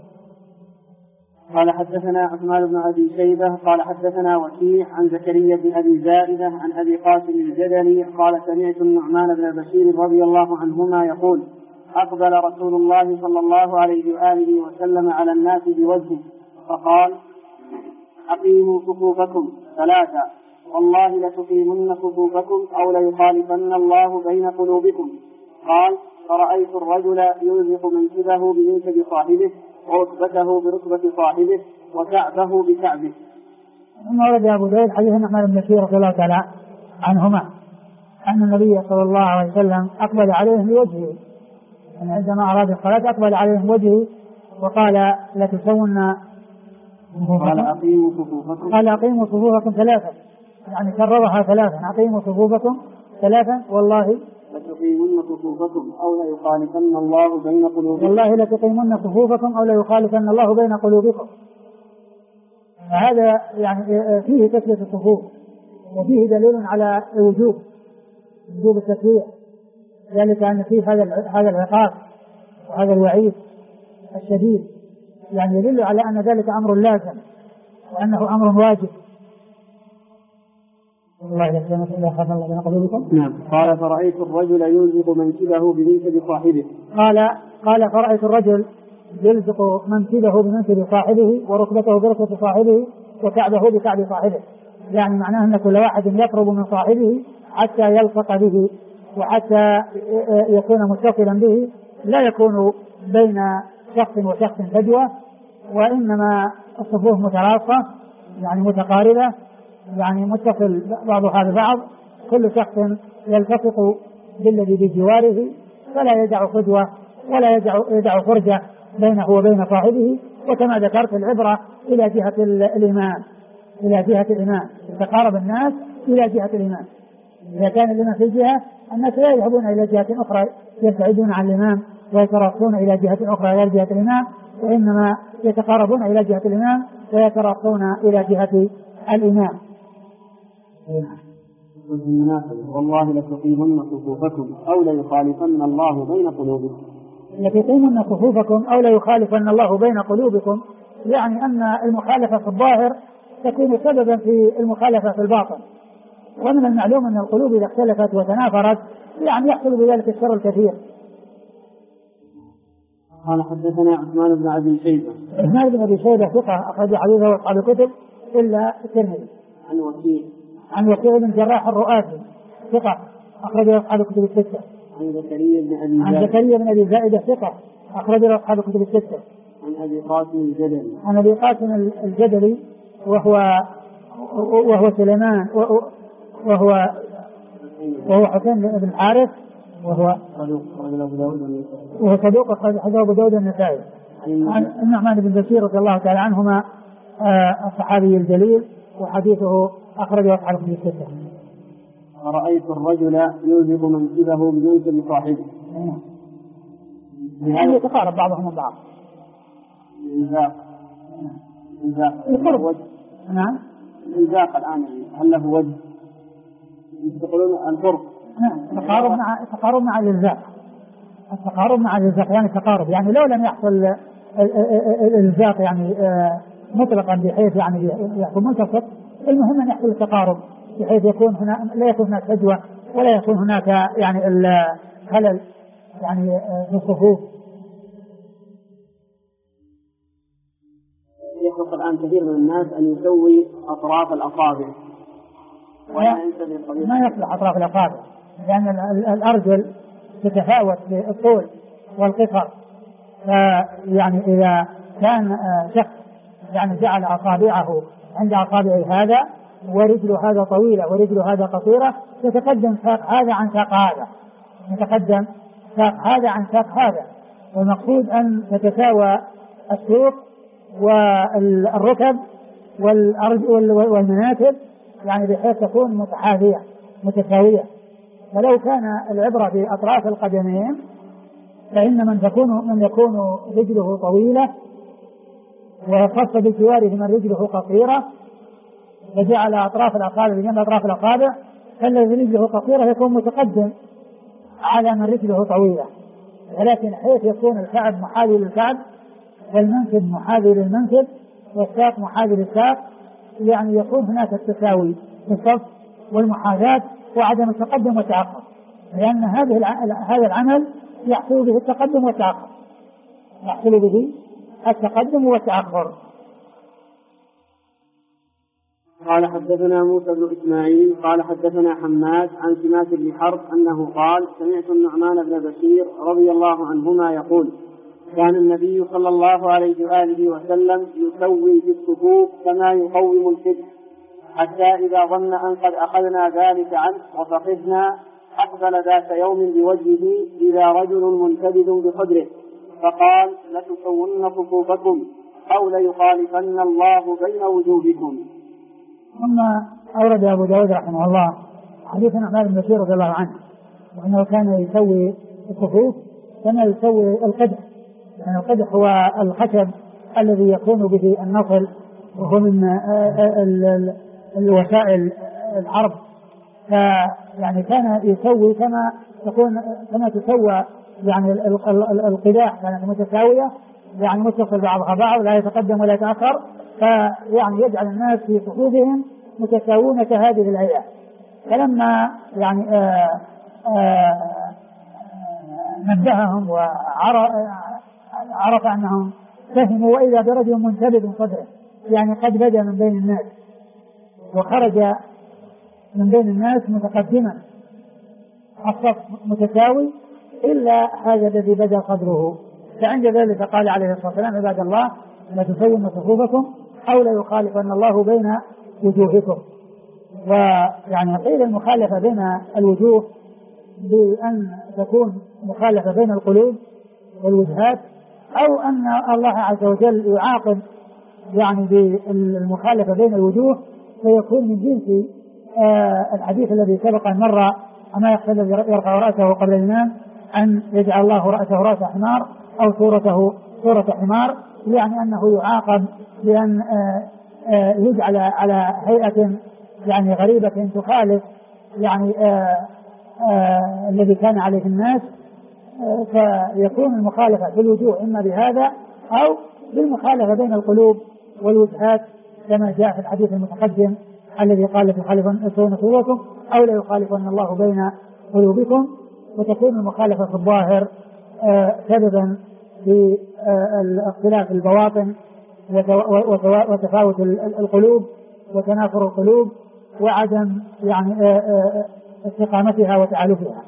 قال: حدثنا عثمان بن أبي شيبة قال: حدثنا وكيع عن زكريا بن أبي زائدة عن أبي قاسم الجدلي قال: سمعت النعمان بن بشير رضي الله عنهما يقول: أقبل رسول الله صلى الله عليه وآله وسلم على الناس بوجهه فقال: أقيموا صفوفكم ثلاثة، والله لتقيمن صفوفكم أو ليخالفن الله بين قلوبكم. قال: فرأيت الرجل يلزق منكبه بمنكب صاحبه وركبته بركبة صاحبه وكعبه بكعبه. ثم ورد أبو داود حديث النعمان بن بشير رضي الله تعالى عنهما أن النبي صلى الله عليه وسلم أقبل عليهم بوجهه، يعني عندما أراد الصلاة أقبل عليهم وجهه وقال: لتسون قال: أقيموا صفوفكم. قال: أقيموا صفوفكم ثلاثا، يعني كررها ثلاثا: أقيموا صفوفكم ثلاثا، والله لتقيمن صفوفكم أو ليخالفن الله بين قلوبكم. والله لتقيمن صفوفكم أو ليخالفن الله بين قلوبكم. هذا يعني فيه تسوية الصفوف، وفيه دليل على وجوب التسوية، ذلك أن فيه هذا العقاب وهذا الوعيد الشديد، يعني يدل على أن ذلك أمر لازم وأنه أمر واجب. الله يسلمك إلا خاف الله بين قلوبكم. نعم. قال فرأيت الرجل يلزق منكبه بمنكب صاحبه. قال فرأيت الرجل يلزق منكبه بمنكب صاحبه وركبته بركبة صاحبه وكعبه بكعب صاحبه، يعني معناه أن كل واحد يقرب من صاحبه حتى يلصق به وحتى يكون متصلا به، لا يكون بين شخص وشخص فجوة، وإنما الصفوف متراصة يعني متقاربة، يعني متصل بعضها ببعض، كل شخص يلتصق بالذي بجواره فلا يدع فجوة ولا يدع فرجة بينه وبين صاحبه. وكما ذكرت العبرة إلى جهة الإمام، إلى جهة الإمام، تقارب الناس إلى جهة الإمام. إذا كان الإمام في جهة الناس لا يذهبون إلى جهة أخرى يبتعدون عن الإمام ويتراصون إلى جهة أخرى غير جهة الإمام، وإنما يتقاربون إلى جهة الإمام ويتراصون إلى جهة الإمام. والله لتقيمن صفوفكم أو ليخالفن الله بين قلوبكم. لتقيمن صفوفكم أو ليخالفن الله بين قلوبكم، يعني أن المخالفة في الظاهر تكون سببا في المخالفة في الباطن، ومن المعلوم أن القلوب إذا اختلفت وتنافرت يعني يحصل بذلك الشر الكثير. قال حدثنا عثمان بن أبي شيبة. عثمان بن أبي شيبة ثقة أخرج حديثه أصحاب الكتب إلا الترمذي. عن وكيع بن جراح الرؤاسي ثقة أخرج أصحاب الكتب الستة. عن زكريا بن أبي زائدة ثقة أخرج أصحاب الكتب الستة. عن أبي قاسم الجدلي. عن أبي قاسم الجدلي وهو سليمان وهو حسين بن الحارث وهو صدوق أخرج حديثه أبو داود النسائي. عن النعمان بن بشير رضي الله تعالى عنهما الصحابي الجليل، وحديثه أخرجه أصحاب الكتب الستة. رأيت الرجل يلزق منكبه بمنكب صاحبه. يعني يتقارب بعضهم من بعض. القرب. نعم. الإنزاق الآن هل له وجه؟ يقولون القرب. التقارب مع الإلزاق. التقارب مع الإلزاق يعني تقارب، يعني لو لم يحصل الإلزاق يعني مطلقا بحيث يعني يحصل منتصف، المهم أن يحصل التقارب بحيث يكون هنا لا يكون هناك فجوة ولا يكون هناك يعني الخلل يعني في الصفوف. يحدث الآن كثير من الناس أن يسوي أطراف الأصابع ما يصلح أطراف الأصابع، لأن الأرجل تتفاوت بالطول والقصر، يعني إذا كان شخص يعني جعل أصابعه عند أصابع هذا ورجله هذا طويلة ورجله هذا قصيرة، يتقدم ساق هذا عن ساق هذا، يتقدم ساق هذا عن ساق هذا، والمقصود أن تتساوى السوق والركب والمناكب، يعني بحيث تكون متحاذية متساوية. فلو كان العبرة بأطراف القدمين فإن من يكون رجله طويلة وخص بجواره من رجله قصيرة فجعل أطراف الأصابع بجنب أطراف الأصابع، فالذي رجله قصيرة يكون متقدم على من رجله طويلة، ولكن حيث يكون الكعب محاذي للكعب والمنكب محاذي للمنكب والساق محاذي للساق، يعني يكون هناك التساوي في الصف والمحاذاة وعدم التقدم والتأخر، لأن هذا العمل يحصل به التقدم والتأخر، يحصل به التقدم والتأخر. قال حدثنا موسى بن إسماعيل قال حدثنا حماد عن سماك بن حرب أنه قال سمعت النعمان بن بشير رضي الله عنهما يقول كان النبي صلى الله عليه وآله وسلم يسوي في الصفوف كما يقوم الفتح، حتى إذا ظن أن قد أخذنا ذلك عنه وفقدنا أقبل ذات يوم بوجهه إذا رجل منكبد بقدره فقال لتسون صفوفكم أو ليخالفن الله بين وجوهكم. ثم أورد أبو داود رحمه الله حديث النعمان بن بشير رضي الله عنه وأنه كان يسوي الصفوف كما يسوي القدح، يعني القدح هو الخشب الذي يكون به النصل وهو من الوسائل العرض، يعني كان يسوي كما تسوى يعني القداح كانت متساوية، يعني متصل بعضها بعض لا يتقدم ولا يتأخر، فيعني يجعل الناس في صفوفهم متساوون كهذه الهيئة، فلما يعني نبههم وعرف أنهم فهموا، وإذا برجل منتبذ صدره، يعني قد بدا من بين الناس وخرج من بين الناس متقدما، الصف متساوي إلا هذا الذي بدا صدره. فعند ذلك قال عليه الصلاة والسلام: عباد الله لا تسوون صفوفكم أو لا يخالفن الله بين وجوهكم. ويعني قيل المخالفة بين الوجوه بأن تكون مخالفة بين القلوب والوجهات، أو أن الله عز وجل يعاقب يعني بالمخالفة بين الوجوه فيكون من جنس الحديث الذي سبق أن مر: أما يخشى الذي يرفع رأسه قبل الإمام أن يجعل الله رأسه رأس حمار أو صورته صورة حمار، يعني أنه يعاقب بأن يجعل على هيئة يعني غريبة تخالف يعني الذي كان عليه الناس، فيكون المخالفة في الوجوه إما بهذا أو بالمخالفة بين القلوب والوجهات، كما جاء في الحديث المتقدم الذي قال: تخالفن صورتكم أو لا يخالفن الله بين قلوبكم. وتكون المخالفة في الظاهر سببا في اختلاف البواطن وتفاوت القلوب وتنافر القلوب وعدم يعني استقامتها وتعالفها.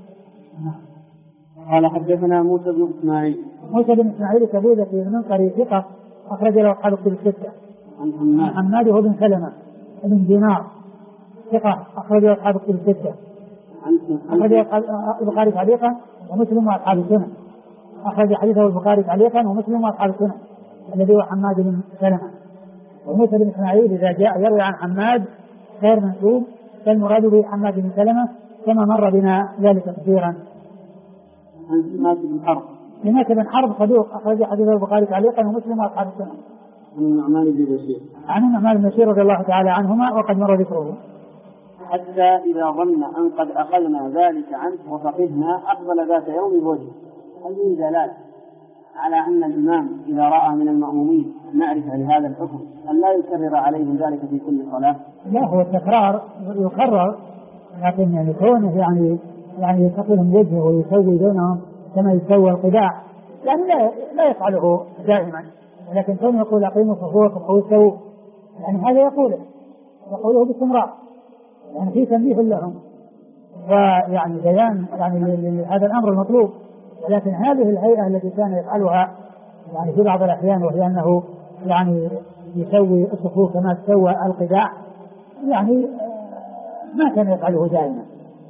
قال حدثنا موسى بن إسماعيل. موسى بن إسماعيل كبير في المنقري ثقة أخرج له أصحاب الكتب الستة. عن حماد هو بن سلمة بن دينار ثقة أخرج له أصحاب الكتب الستة. أخرج البخاري تعليقا ومسلم وأصحاب السنن. أخرج حديثه البخاري تعليقا ومسلم وأصحاب السنن الذي هو حماد بن سلمة. وموسى بن إسماعيل إذا جاء يروي عن حماد غير منسوب فالمراد به حماد بن سلمة كما مر بنا ذلك كثيرا. عن سماك بن حرب. سماك بن حرب صدوق أخرج حديثه البخاري تعليقا ومسلم وأصحاب السنن. عن النعمان بن بشير. عن النعمان بن بشير رضي الله تعالى عنهما وقد مر ذكره. حتى إذا ظن أن قد أخذنا ذلك عنه وفقهنا أقبل ذات يوم بوجهه. هذه دلالة على أن الإمام إذا رأى من المأمومين معرفة لهذا الحكم أن لا يكرر عليهم ذلك في كل صلاة. لا، هو التكرار يكرر، لكن يعني كونه يعني يستقلهم وجهه ويسوي بينهم كما يسوي القداع، يعني لا يفعله دائما، لكن كونه يقول أقيموا صفوفكم أو يسووا، يعني هذا يقوله باستمرار، يعني في تنبيه لهم ويعني بيان يعني هذا الأمر المطلوب. ولكن هذه الهيئة التي كان يفعلها يعني في بعض الأحيان، وهي أنه يعني يسوي الصفوف كما تسوى القداع، يعني ما كان يفعله دائما.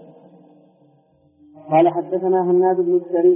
قال حدثنا هناد بن السري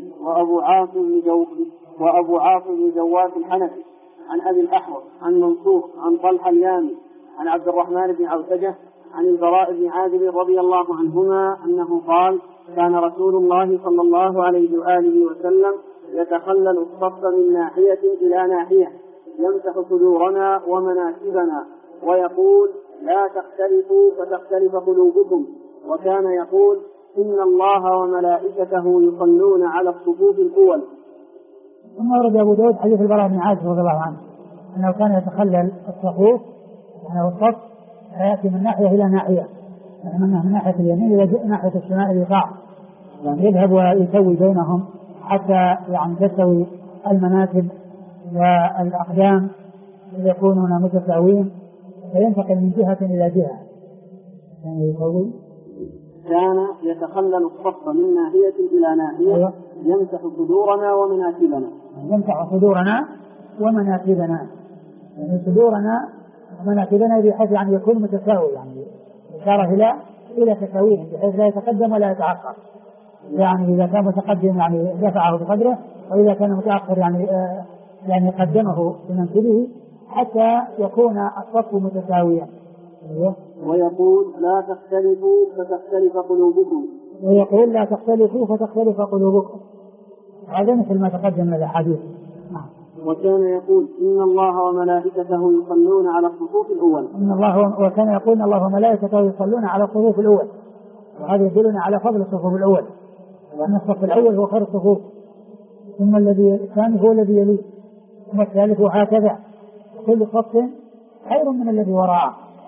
وأبو عاصم بن جواس الحنفي عن أبي الأحوص عن منصور عن طلحة اليامي عن عبد الرحمن بن عوسجة عن البراء بن عازب رضي الله عنهما أنه قال: كان رسول الله صلى الله عليه وآله وسلم يتخلل الصف من ناحية إلى ناحية يمسح صدورنا ومناكبنا ويقول: لا تختلفوا فتختلف قلوبكم. وكان يقول: إن الله وملائكته يصلون على الصفوف الأول. ثم ورد أبو داود حديث البراء بن عازب رضي الله عنه أنه كان يتخلل الصفوف، يعني الصف يأتي من ناحية إلى ناحية، من ناحية اليمين إلى ناحية الشمال الإيقاع، يعني يذهب ويسوي بينهم حتى يعني تستوي المناكب والأقدام يكونون متساويين، فينتقل من جهة إلى جهة. يعني يسوي كان يتخلل الصف من ناحية إلى ناحية يمسح صدورنا ومناكبنا. يمسح صدورنا ومناكبنا، يعني صدورنا ومناكبنا بحيث يعني يكون متساوي، يعني إشارة إلى تساويه بحيث لا يتقدم ولا يتأخر. يعني إذا كان متقدم يعني دفعه بقدره، وإذا كان متأخر يعني قدمه بمنكبه حتى يكون الصف متساويا. ويقول: لا تختلفوا فتختلف قلوبكم. ويقول: لا تختلفوا فتختلف قلوبكم. هذا مثل ما تقدم من الأحاديث. وكان يقول: إن الله وملائكته يصلون على الصفوف الأول. وكان يقول: إن الله وملائكته يصلون على الصفوف الأول. وهذا يدلنا على فضل الصفوف الأول، وأن الصف الأول هو خير الصفوف، ثم الثاني هو الذي يليه، ثم الثالث، وهكذا كل صف خير من الذي وراءه.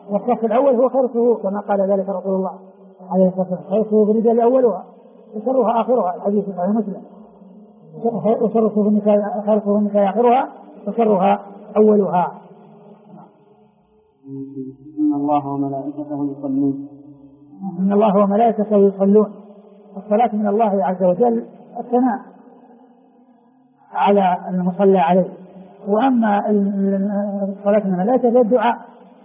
والصف الأول هو خير الصفوف كما قال ذلك رسول الله عليه الصلاة والسلام: خير الصفوف الرجال أولها وشرها آخرها. الحديث في صحيح مسلم: وشر صفوف النساء خير صفوف النساء آخرها وشرها أولها. إن الله وملائكته يصلون. إن الله وملائكته يصلون. الصلاة من الله عز وجل الثناء على المصلى عليه، وأما الصلاة من الملائكة فالدعاء.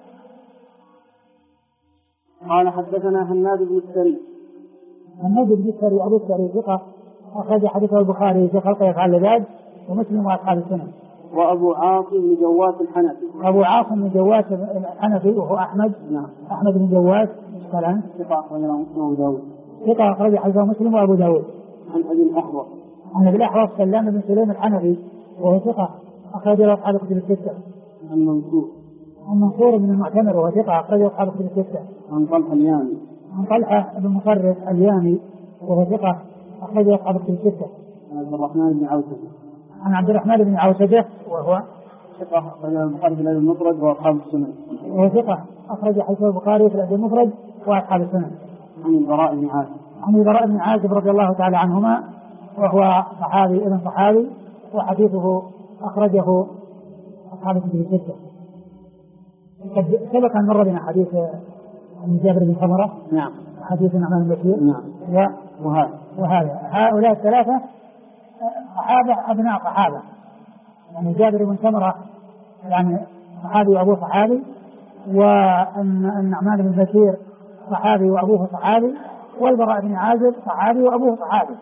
قال حدثنا هناد بن السري. هناد بن السري أبو السري ثقة أخرج حديثه البخاري في خلق يفعل ذلك ومسلم وأصحاب السنن. وأبو عاصم بن جواس الحنفي. أبو عاصم بن جواس الحنفي وهو أحمد. نعم. أحمد بن جواس مثلا ثقة أخرج مسلم وأبو داود. ثقة أخرج حديثه مسلم وأبو داود. عن أبي الأحوص. عن أبي الأحوص سلام بن سليم الحنفي وهو ثقة أخرج له أصحاب الكتب الستة. عن منصور. عن منصور بن المعتمر وهو ثقة أخرج له أصحاب الكتب الستة. عن طلحة اليامي. عن طلحة بن مصرف اليامي وهو ثقة أخرج له أصحاب الكتب الستة. عن عبد الرحمن بن عوسة. عن عبد الرحمن بن عوسة وهو ثقة أخرج البخاري في الأدب المفرد وأصحاب السنن. وهو ثقة أخرج حديث البخاري في الأدب المفرد وأصحاب السنن. عن البراء بن عازب. عن البراء بن عازب رضي الله تعالى عنهما وهو صحابي ابن صحابي وحديثه أخرجه أصحاب الكتب الستة. قد سبق أن مر بنا حديث عن جابر بن سمرة. نعم. حديث النعمان بن بشير. نعم. وهذا هؤلاء الثلاثة صحابة أبناء صحابة، يعني جابر بن سمرة يعني صحابي وأبوه صحابي، والنعمان بن بشير صحابي وأبوه صحابي، والبراء بن عازب صحابي وأبوه صحابي.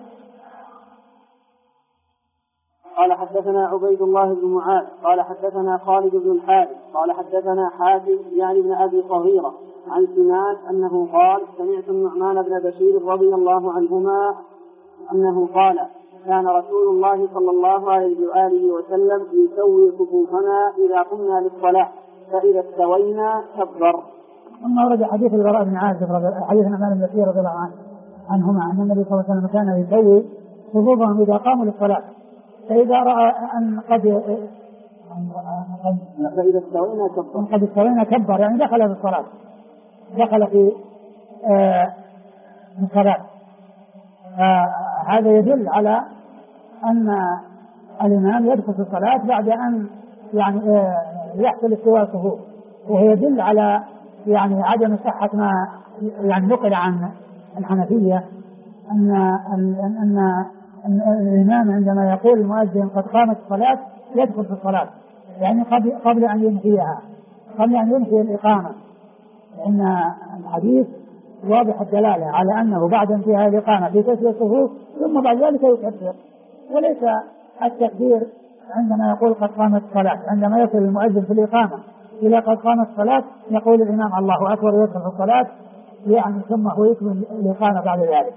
قال حدثنا عبيد الله بن معاذ قال حدثنا خالد بن الحارث قال حدثنا حاتم يعني بن أبي صغيرة عن سنان أنه قال: سمعت النعمان بن بشير رضي الله عنهما أنه قال: كان رسول الله صلى الله عليه وآله وسلم يسوي صفوفنا إذا قمنا للصلاة، فإذا استوينا كبر. ثم ورد حديث البراء بن عازب حديث النعمان بن بشير رضي الله عنهما أن النبي صلى الله عليه وسلم كان يسوي صفوفهم إذا قاموا للصلاة، فإذا رأى أن قد استوينا كبر، يعني دخل في الصلاة، دخل في الصلاة. هذا يدل على أن الإمام يدخل في الصلاة بعد أن يعني يحصل استواء الصفوف، وهو يدل على يعني عدم صحة ما يعني نقل عن الحنفية أن الإمام عندما يقول المؤذن قد قامت الصلاة يدخل في الصلاة، يعني قبل أن ينهيها، قبل أن ينهي الإقامة، لأن الحديث واضح الدلالة على أنه بعد انتهاء الإقامة في تسوية الصفوف ثم بعد ذلك يكبر، وليس التكبير عندما يقول قد قامت الصلاة. عندما يصل المؤذن في الإقامة إلى قد قامت الصلاة يقول الإمام الله أكبر ويدخل في الصلاة، يعني ثم هو يكمل الإقامة بعد ذلك.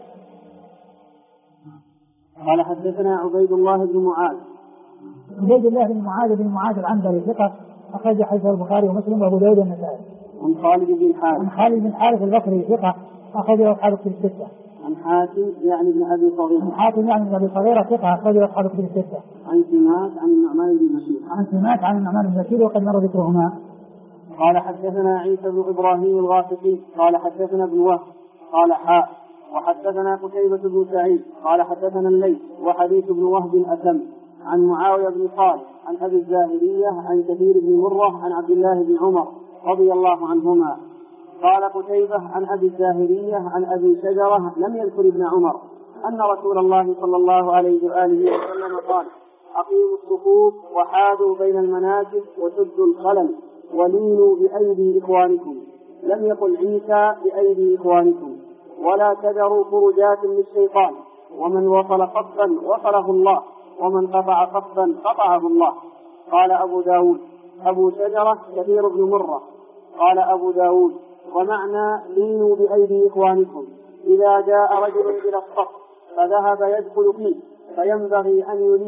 قال حدثنا عبيد الله بن معاذ. عبيد الله بن معاذ بن معاذ العنبري ثقة أخرج حديث البخاري ومسلم وأبو داود والنسائي. عن خالد بن الحارث. عن خالد بن الحارث البصري ثقة أخرجه أصحاب الكتب الستة. عن حاتم يعني بن أبي صغيرة. عن حاتم يعني بن أبي صغيرة ثقة أخرجه أصحاب الكتب الستة. عن سماك عن النعمان بن بشير. عن سماك عن النعمان بن بشير وقد مر ذكرهما. قال حدثنا عيسى بن إبراهيم الغافقي قال حدثنا ابن وهب قال حاء وحدثنا قتيبة بن سعيد قال حدثنا الليث وحديث ابن وهب أتم عن معاوية بن صالح عن أبي الزاهرية عن كثير بن مرة عن عبد الله بن عمر رضي الله عنهما. قال قتيبة عن أبي الزاهرية عن أبي شجرة لم يذكر ابن عمر أن رسول الله صلى الله عليه وآله وسلم قال: أقيموا الصفوف وحاذوا بين المناكب وسدوا الخلل ولينوا بأيدي إخوانكم. لم يقل عيسى بأيدي إخوانكم. ولا تذروا فرجات للشيطان، ومن وصل خطا وصله الله، ومن قطع خطا قطعه الله. قال أبو داود: أبو شجرة كثير بن مرة. قال أبو داود: ومعنى لينوا بأيدي إخوانكم إذا جاء رجل إلى الصف فذهب يدخل فيه فينبغي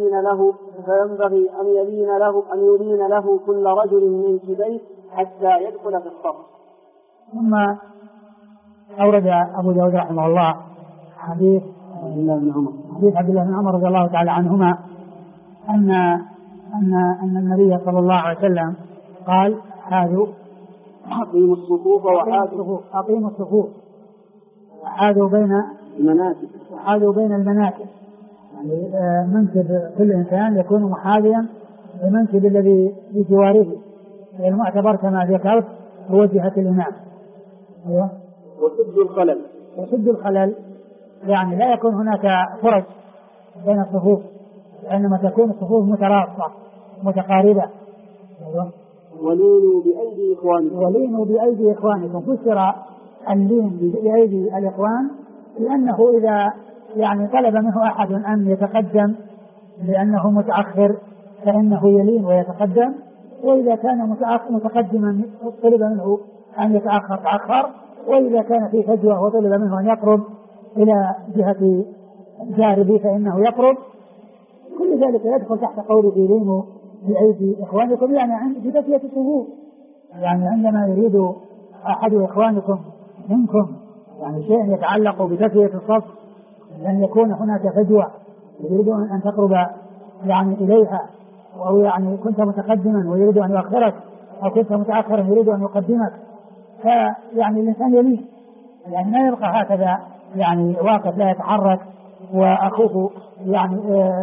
أن يلين له كل رجل من كبيه حتى يدخل في الصف. ثم أورد أبو داود رحمه الله حديث عبد الله بن عمر رضي الله تعالى عنهما أن النبي صلى الله عليه وسلم قال: حاذوا أقيموا الصفوف أقيموا الصفوف وحاذوا بين المناكب. يعني منكب كل إنسان يكون محاذيا لمنكب الذي بجواره، المعتبر كما ذكرت هو جهة الإمام. أيوة. وسد الخلل يعني لا يكون هناك فرج بين الصفوف، إنما تكون الصفوف متراصة متقاربة. أيوة. ولينوا بأيدي إخوانكم. فسر اللين بأيدي الإخوان لأنه إذا يعني طلب منه أحد أن يتقدم لأنه متأخر فإنه يلين ويتقدم، وإذا كان متقدما طلب منه أن يتأخر تأخر، وإذا كان في فجوة وطلب منه أن يقرب إلى جهة جاربه فإنه يقرب. كل ذلك يدخل تحت قوله لينوا بأيدي إخوانكم، يعني بتسوية الصفوف. يعني عندما يريد أحد إخوانكم منكم يعني شيء يتعلق بتسوية الصف، أن يكون هناك فجوة يريدون أن تقرب يعني إليها، أو يعني كنت متقدما ويريد أن يؤخرك، أو كنت متأخرا يريد أن يقدمك، فيعني الإنسان يلين، يعني ما يبقى هكذا يعني واقف لا يتحرك وأخوه يعني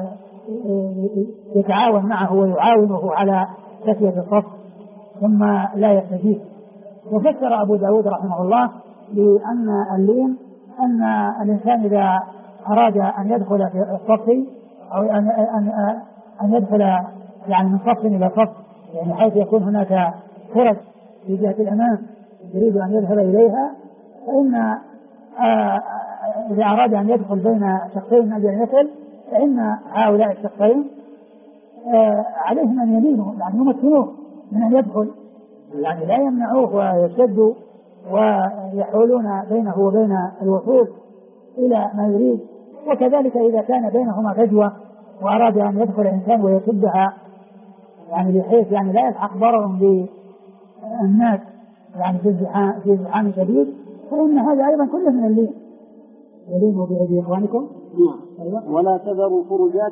يتعاون معه ويعاونه على تسوية الصف ثم لا يستجيب. وفسر أبو داود رحمه الله بأن اللين أن الإنسان إذا أراد أن يدخل في الصف أو أن يدخل يعني من صف إلى صف، يعني حيث يكون هناك فرج في جهة الأمام يريد أن يدخل إليها، فإن إذا أراد أن يدخل بين شخصين من أجل أن يدخل، فإن هؤلاء الشخصين عليهم أن يلينوا يعني يمكنوه من أن يدخل، يعني لا يمنعوه ويشدوا ويحولون بينه وبين الوصول إلى ما يريد. وكذلك إذا كان بينهما فجوة وأراد أن يدخل إنسان ويسدها يعني بحيث يعني لا يلحق ضرر بالناس يعني في ازدحام شديد، فإن هذا أيضا كله من اللين. يلينوا بأيدي إخوانكم. أيوة. ولا تذروا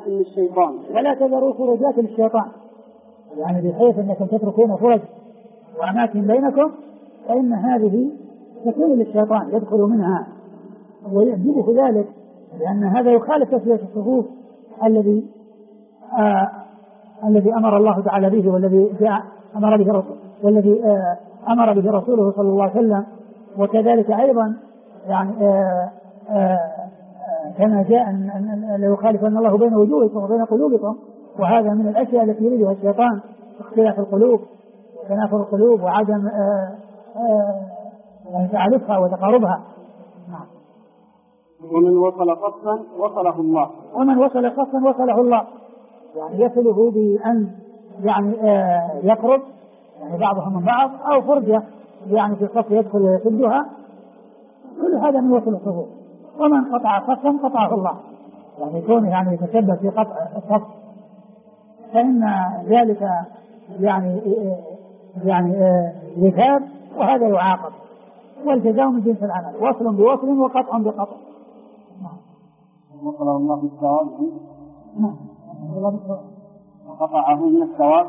فرجات للشيطان يعني بحيث أنكم تتركون فرج وأماكن بينكم، فإن هذه تكون للشيطان يدخل منها ويعجبه ذلك، لأن هذا يخالف تسوية الصفوف الذي أمر الله تعالى به والذي أمر به رسوله صلى الله عليه وسلم. وكذلك أيضا يعني كما جاء أن يخالف أن الله بين وجوهكم وبين قلوبكم، وهذا من الأشياء التي يريدها الشيطان، اختلاف القلوب وتنافر القلوب وعدم تعالفها وتقاربها. ومن وصل صفا وصله الله، يعني يصله بأن يعني يقرب يعني بعضهم من بعض، أو فرجة يعني في الصف يدخل ويسدها، كل هذا من وصل الصفوف. ومن قطع صفا قطعه الله، يعني يكون يعني يتسبب في قطع الصف، فإن ذلك يعني ذكاب، وهذا يعاقب، والجزاء من جنس العمل، وصل بوصل وقطع بقطع. وصله الله بالثواب وقطعه من الثواب.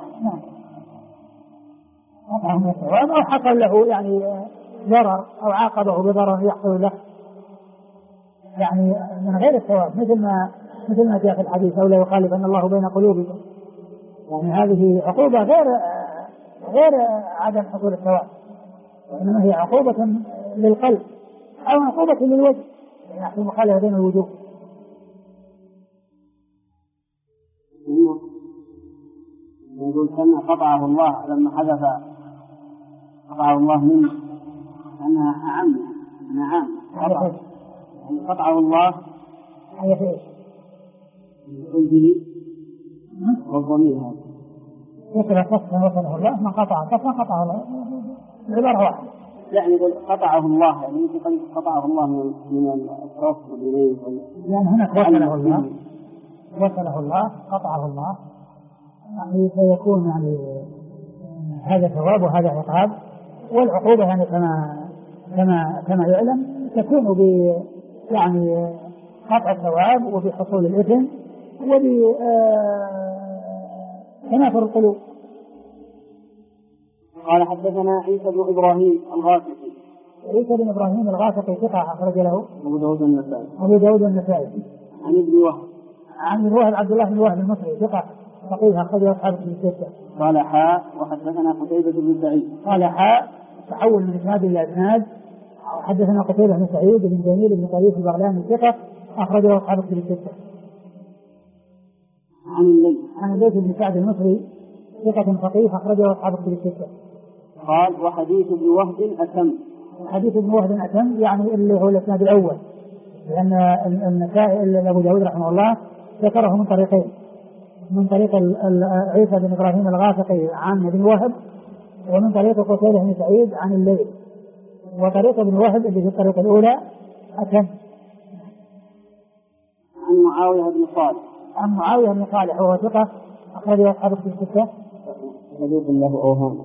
قطعه من الثواب، أو حصل له يعني ضرر أو عاقبه بضرر يحصل له يعني من غير الثواب، مثل ما جاء في الحديث: أو لا يخالف أن الله بين قلوبكم. يعني هذه عقوبة غير عدم حصول الثواب، وإنما هي عقوبة للقلب أو عقوبة للوجه، يعني المخالفة بين الوجوه. يقول كما قطعه الله لما حدث قطعه الله منه أنها أعم قطعه الله هي في إيش؟ يقول به والضمير هذا يقول صفا وصله الله، من قطع صفا قطعه الله، العبارة واحدة. يعني يقول قطعه الله، يعني يمكن قطعه الله من التوصل إليه، لأن هناك وصله الله قطعه الله، يعني سيكون يعني هذا ثواب وهذا عقاب. والعقوبة يعني كما يعلم تكون يعني قطع الثواب وبحصول الإثم وبتنافر القلوب. قال حدثنا عيسى بن إبراهيم الغافقي. عيسى بن إبراهيم الغافقي ثقة أخرج له أبو داود النسائي. أبو داود النسائي. عن ابن وهب. عن ابن وهب عبد الله بن وهب المصري ثقة فقيه أخرج أصحاب الكتب الستة. قال حاء وحدثنا قتيبة بن سعيد. قال حاء تحول من إسناد إلى إسناد. حدثنا قتيبة بن سعيد بن جميل بن طريف البغلاني ثقة أخرج أصحاب الكتب الستة. عن الليث بن سعد المصري ثقة فقيه أخرجه أصحاب الكتب الستة. قال وحديث ابن وهب أتم. حديث ابن وهب أتم يعني اللي هو الإسناد الأول، لأن النسائي أبو داود رحمه الله ذكره من طريقين، من طريق عيسى بن إبراهيم الغافقي عن ابن وهب، ومن طريق قتيبة بن سعيد عن الليث. وطريق ابن وهب اللي في الطريقة الأولى أتم. عن معاوية بن صالح. عن معاوية بن صالح وهو ثقة أخرجه أصحاب الكتب الستة. صدوق له أوهام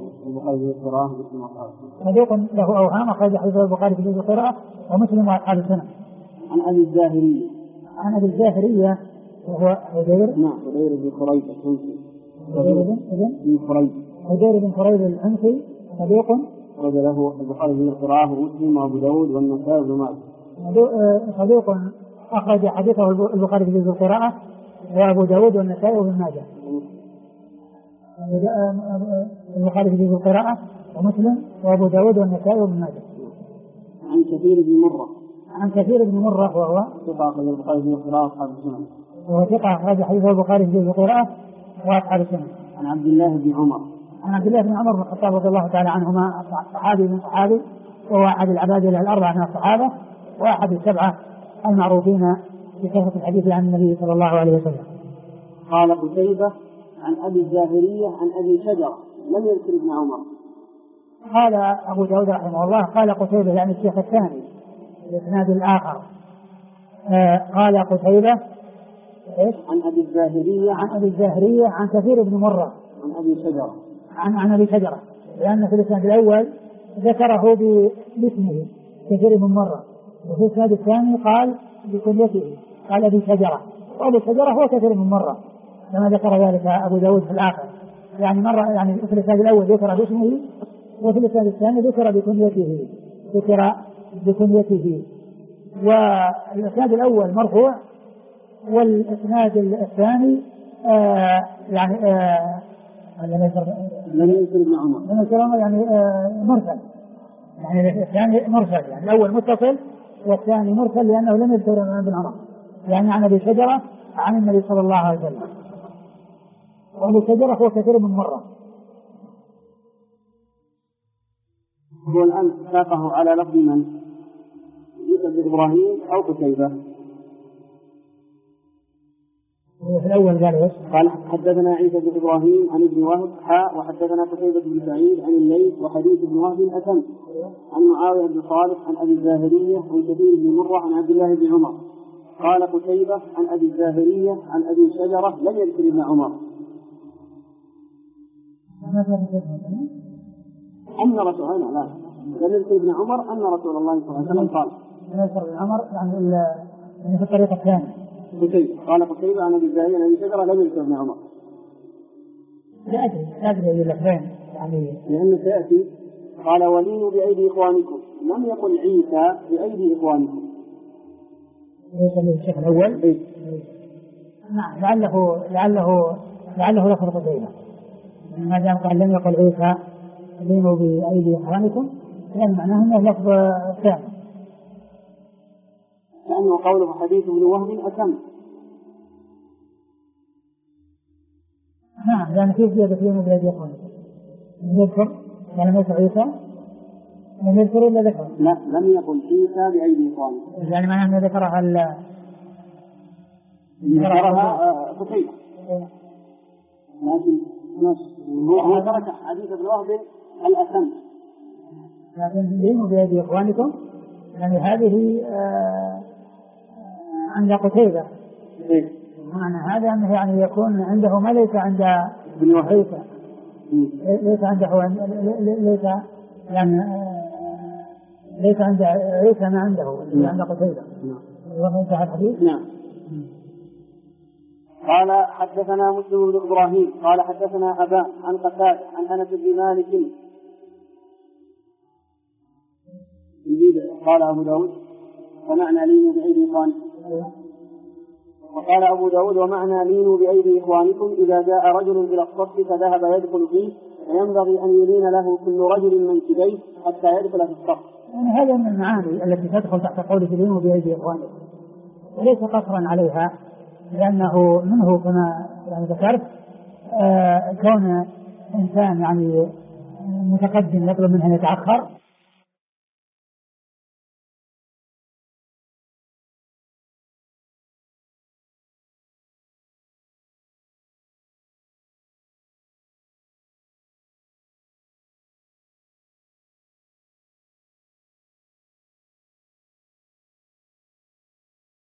صدوق له أوهام أخرج حديث البخاري في جزء القراءة ومسلم وأصحاب السنة. عن أبي الزاهرية. عن أبي الزاهرية وهو هدير. نعم هدير بن قريب الحنفي. هدير بن قريب الحنفي صدوق أخرج له البخاري في القراءة ومسلم وأبو داود والنسائي بن ماجه. صدوق أخرج حديثه البخاري في جزء القراءة وأبو داود والنسائي وابن ماجه. البخاري في جزء القراءة ومسلم وأبو داود والنسائي وابن ماجه. عن كثير بن مرة. عن كثير بن مرة وهو ثقة أخرج البخاري في القراءة وأصحاب السنن. وهو ثقة أخرج حديثه البخاري في جزء القراءة وأصحاب السنن. عن عبد الله بن عمر. عن عبد الله بن عمر بن الخطاب رضي الله تعالى عنهما صحابي من صحابي، وهو أحد العبادلة الأربعة من الصحابة وأحد السبعة المعروفين بكثرة الحديث عن النبي صلى الله عليه وسلم. قال قتيبة عن أبي الزاهرية عن أبي شجرة لم يذكر ابن عمر. قال أبو داود رحمه الله قال قتيبة يعني الشيخ الثاني الإسناد الآخر. قال قتيبة عن أبي الزاهرية عن أبي الزاهرية عن كثير بن مرة عن أبي شجرة عن أبي شجرة، لأن في الإسناد الأول ذكره باسمه كثير بن مرة، وفي الإسناد الثاني قال بكنيته قال أبي شجرة، وأبي شجرة هو كثير بن مرة كما ذكر ذلك أبو داود في الآخر. يعني مرة يعني في الإسناد الأول ذكر باسمه، وفي الإسناد الثاني ذكر بكنيته. والإسناد الأول مرفوع، والإسناد الثاني لم يذكر ابن عمر يعني مرسل، يعني الثاني مرسل، يعني الأول متصل والثاني مرسل لأنه لم يذكر ابن عمر، يعني عن أبي شجرة عن النبي صلى الله عليه وسلم. وأبو شجرة هو كثير من مرة. هو الآن ساقه على لفظ من؟ يوسف بن إبراهيم أو قتيبة؟ في الأول قال حدثنا عيسى بن إبراهيم عن ابن وهب وحدثنا قتيبة بن سعيد عن الليث وحديث ابن وهب أتم. عن معاوية بن صالح عن أبي الزاهرية عن كثير بن مرة عن عبد الله بن عمر. قال قتيبة عن أبي الزاهرية عن أبي شجرة لم يذكر ابن عمر. أن رسول الله لم يذكر ابن عمر أن رسول الله صلى الله عليه وسلم قال لم يذكر ابن عمر يعني في الطريقة الثانية. قال قتيبة عن أبي الزاهرية عن أبي شجرة لم يذكر ابن عمر. لا أدري اللفظين يعني لأنه سيأتي. قال ولينوا بأيدي إخوانكم، لم يقل عيسى بأيدي إخوانكم. ليس الشيخ الأول. نعم لعله لفظ قتيبة، ما دام قال لم يقل عيسى لينوا بأيدي إخوانكم لأن معناه أنه لفظ ثاني، لأنه قوله حديث ابن وهب أتم. نعم لأن فيه زيادة لينوا بأيدي إخوانكم يذكر ولم يذكر عيسى، لم يذكر إلا ذكر. لا لم يقل عيسى بأيدي إخوانكم، يعني معناه أنه ذكرها قتيبة، لكن هو ترك حديث ابن وهب الأتم. لكن لينوا بأيدي إخوانكم يعني هذه عند قتيبة. معنى هذا أنه يعني يكون عنده ما ليس عند عيسى، ليس عنده ليس عند عيسى ما عنده عند قتيبة. وانتهى الحديث. نعم. قال حدثنا مسلم بن إبراهيم قال حدثنا أبان عن قتادة عن أنس بن مالك قال أبو داود ومعنى لينوا بأيدي إخوانكم. وقال أبو داود ومعنى لينوا بأيدي إخوانكم إذا جاء رجل إلى الصف فذهب يدخل فيه فينبغي أن يلين له كل رجل من كديه حتى يدخل في الصف. يعني هذا من المعاني التي تدخل تحت قوله لينوا بأيدي إخوانكم، وليس قصرا عليها، لأنه منه كما يعني ذكرت كون إنسان يعني متقدم يطلب منه أن يتأخر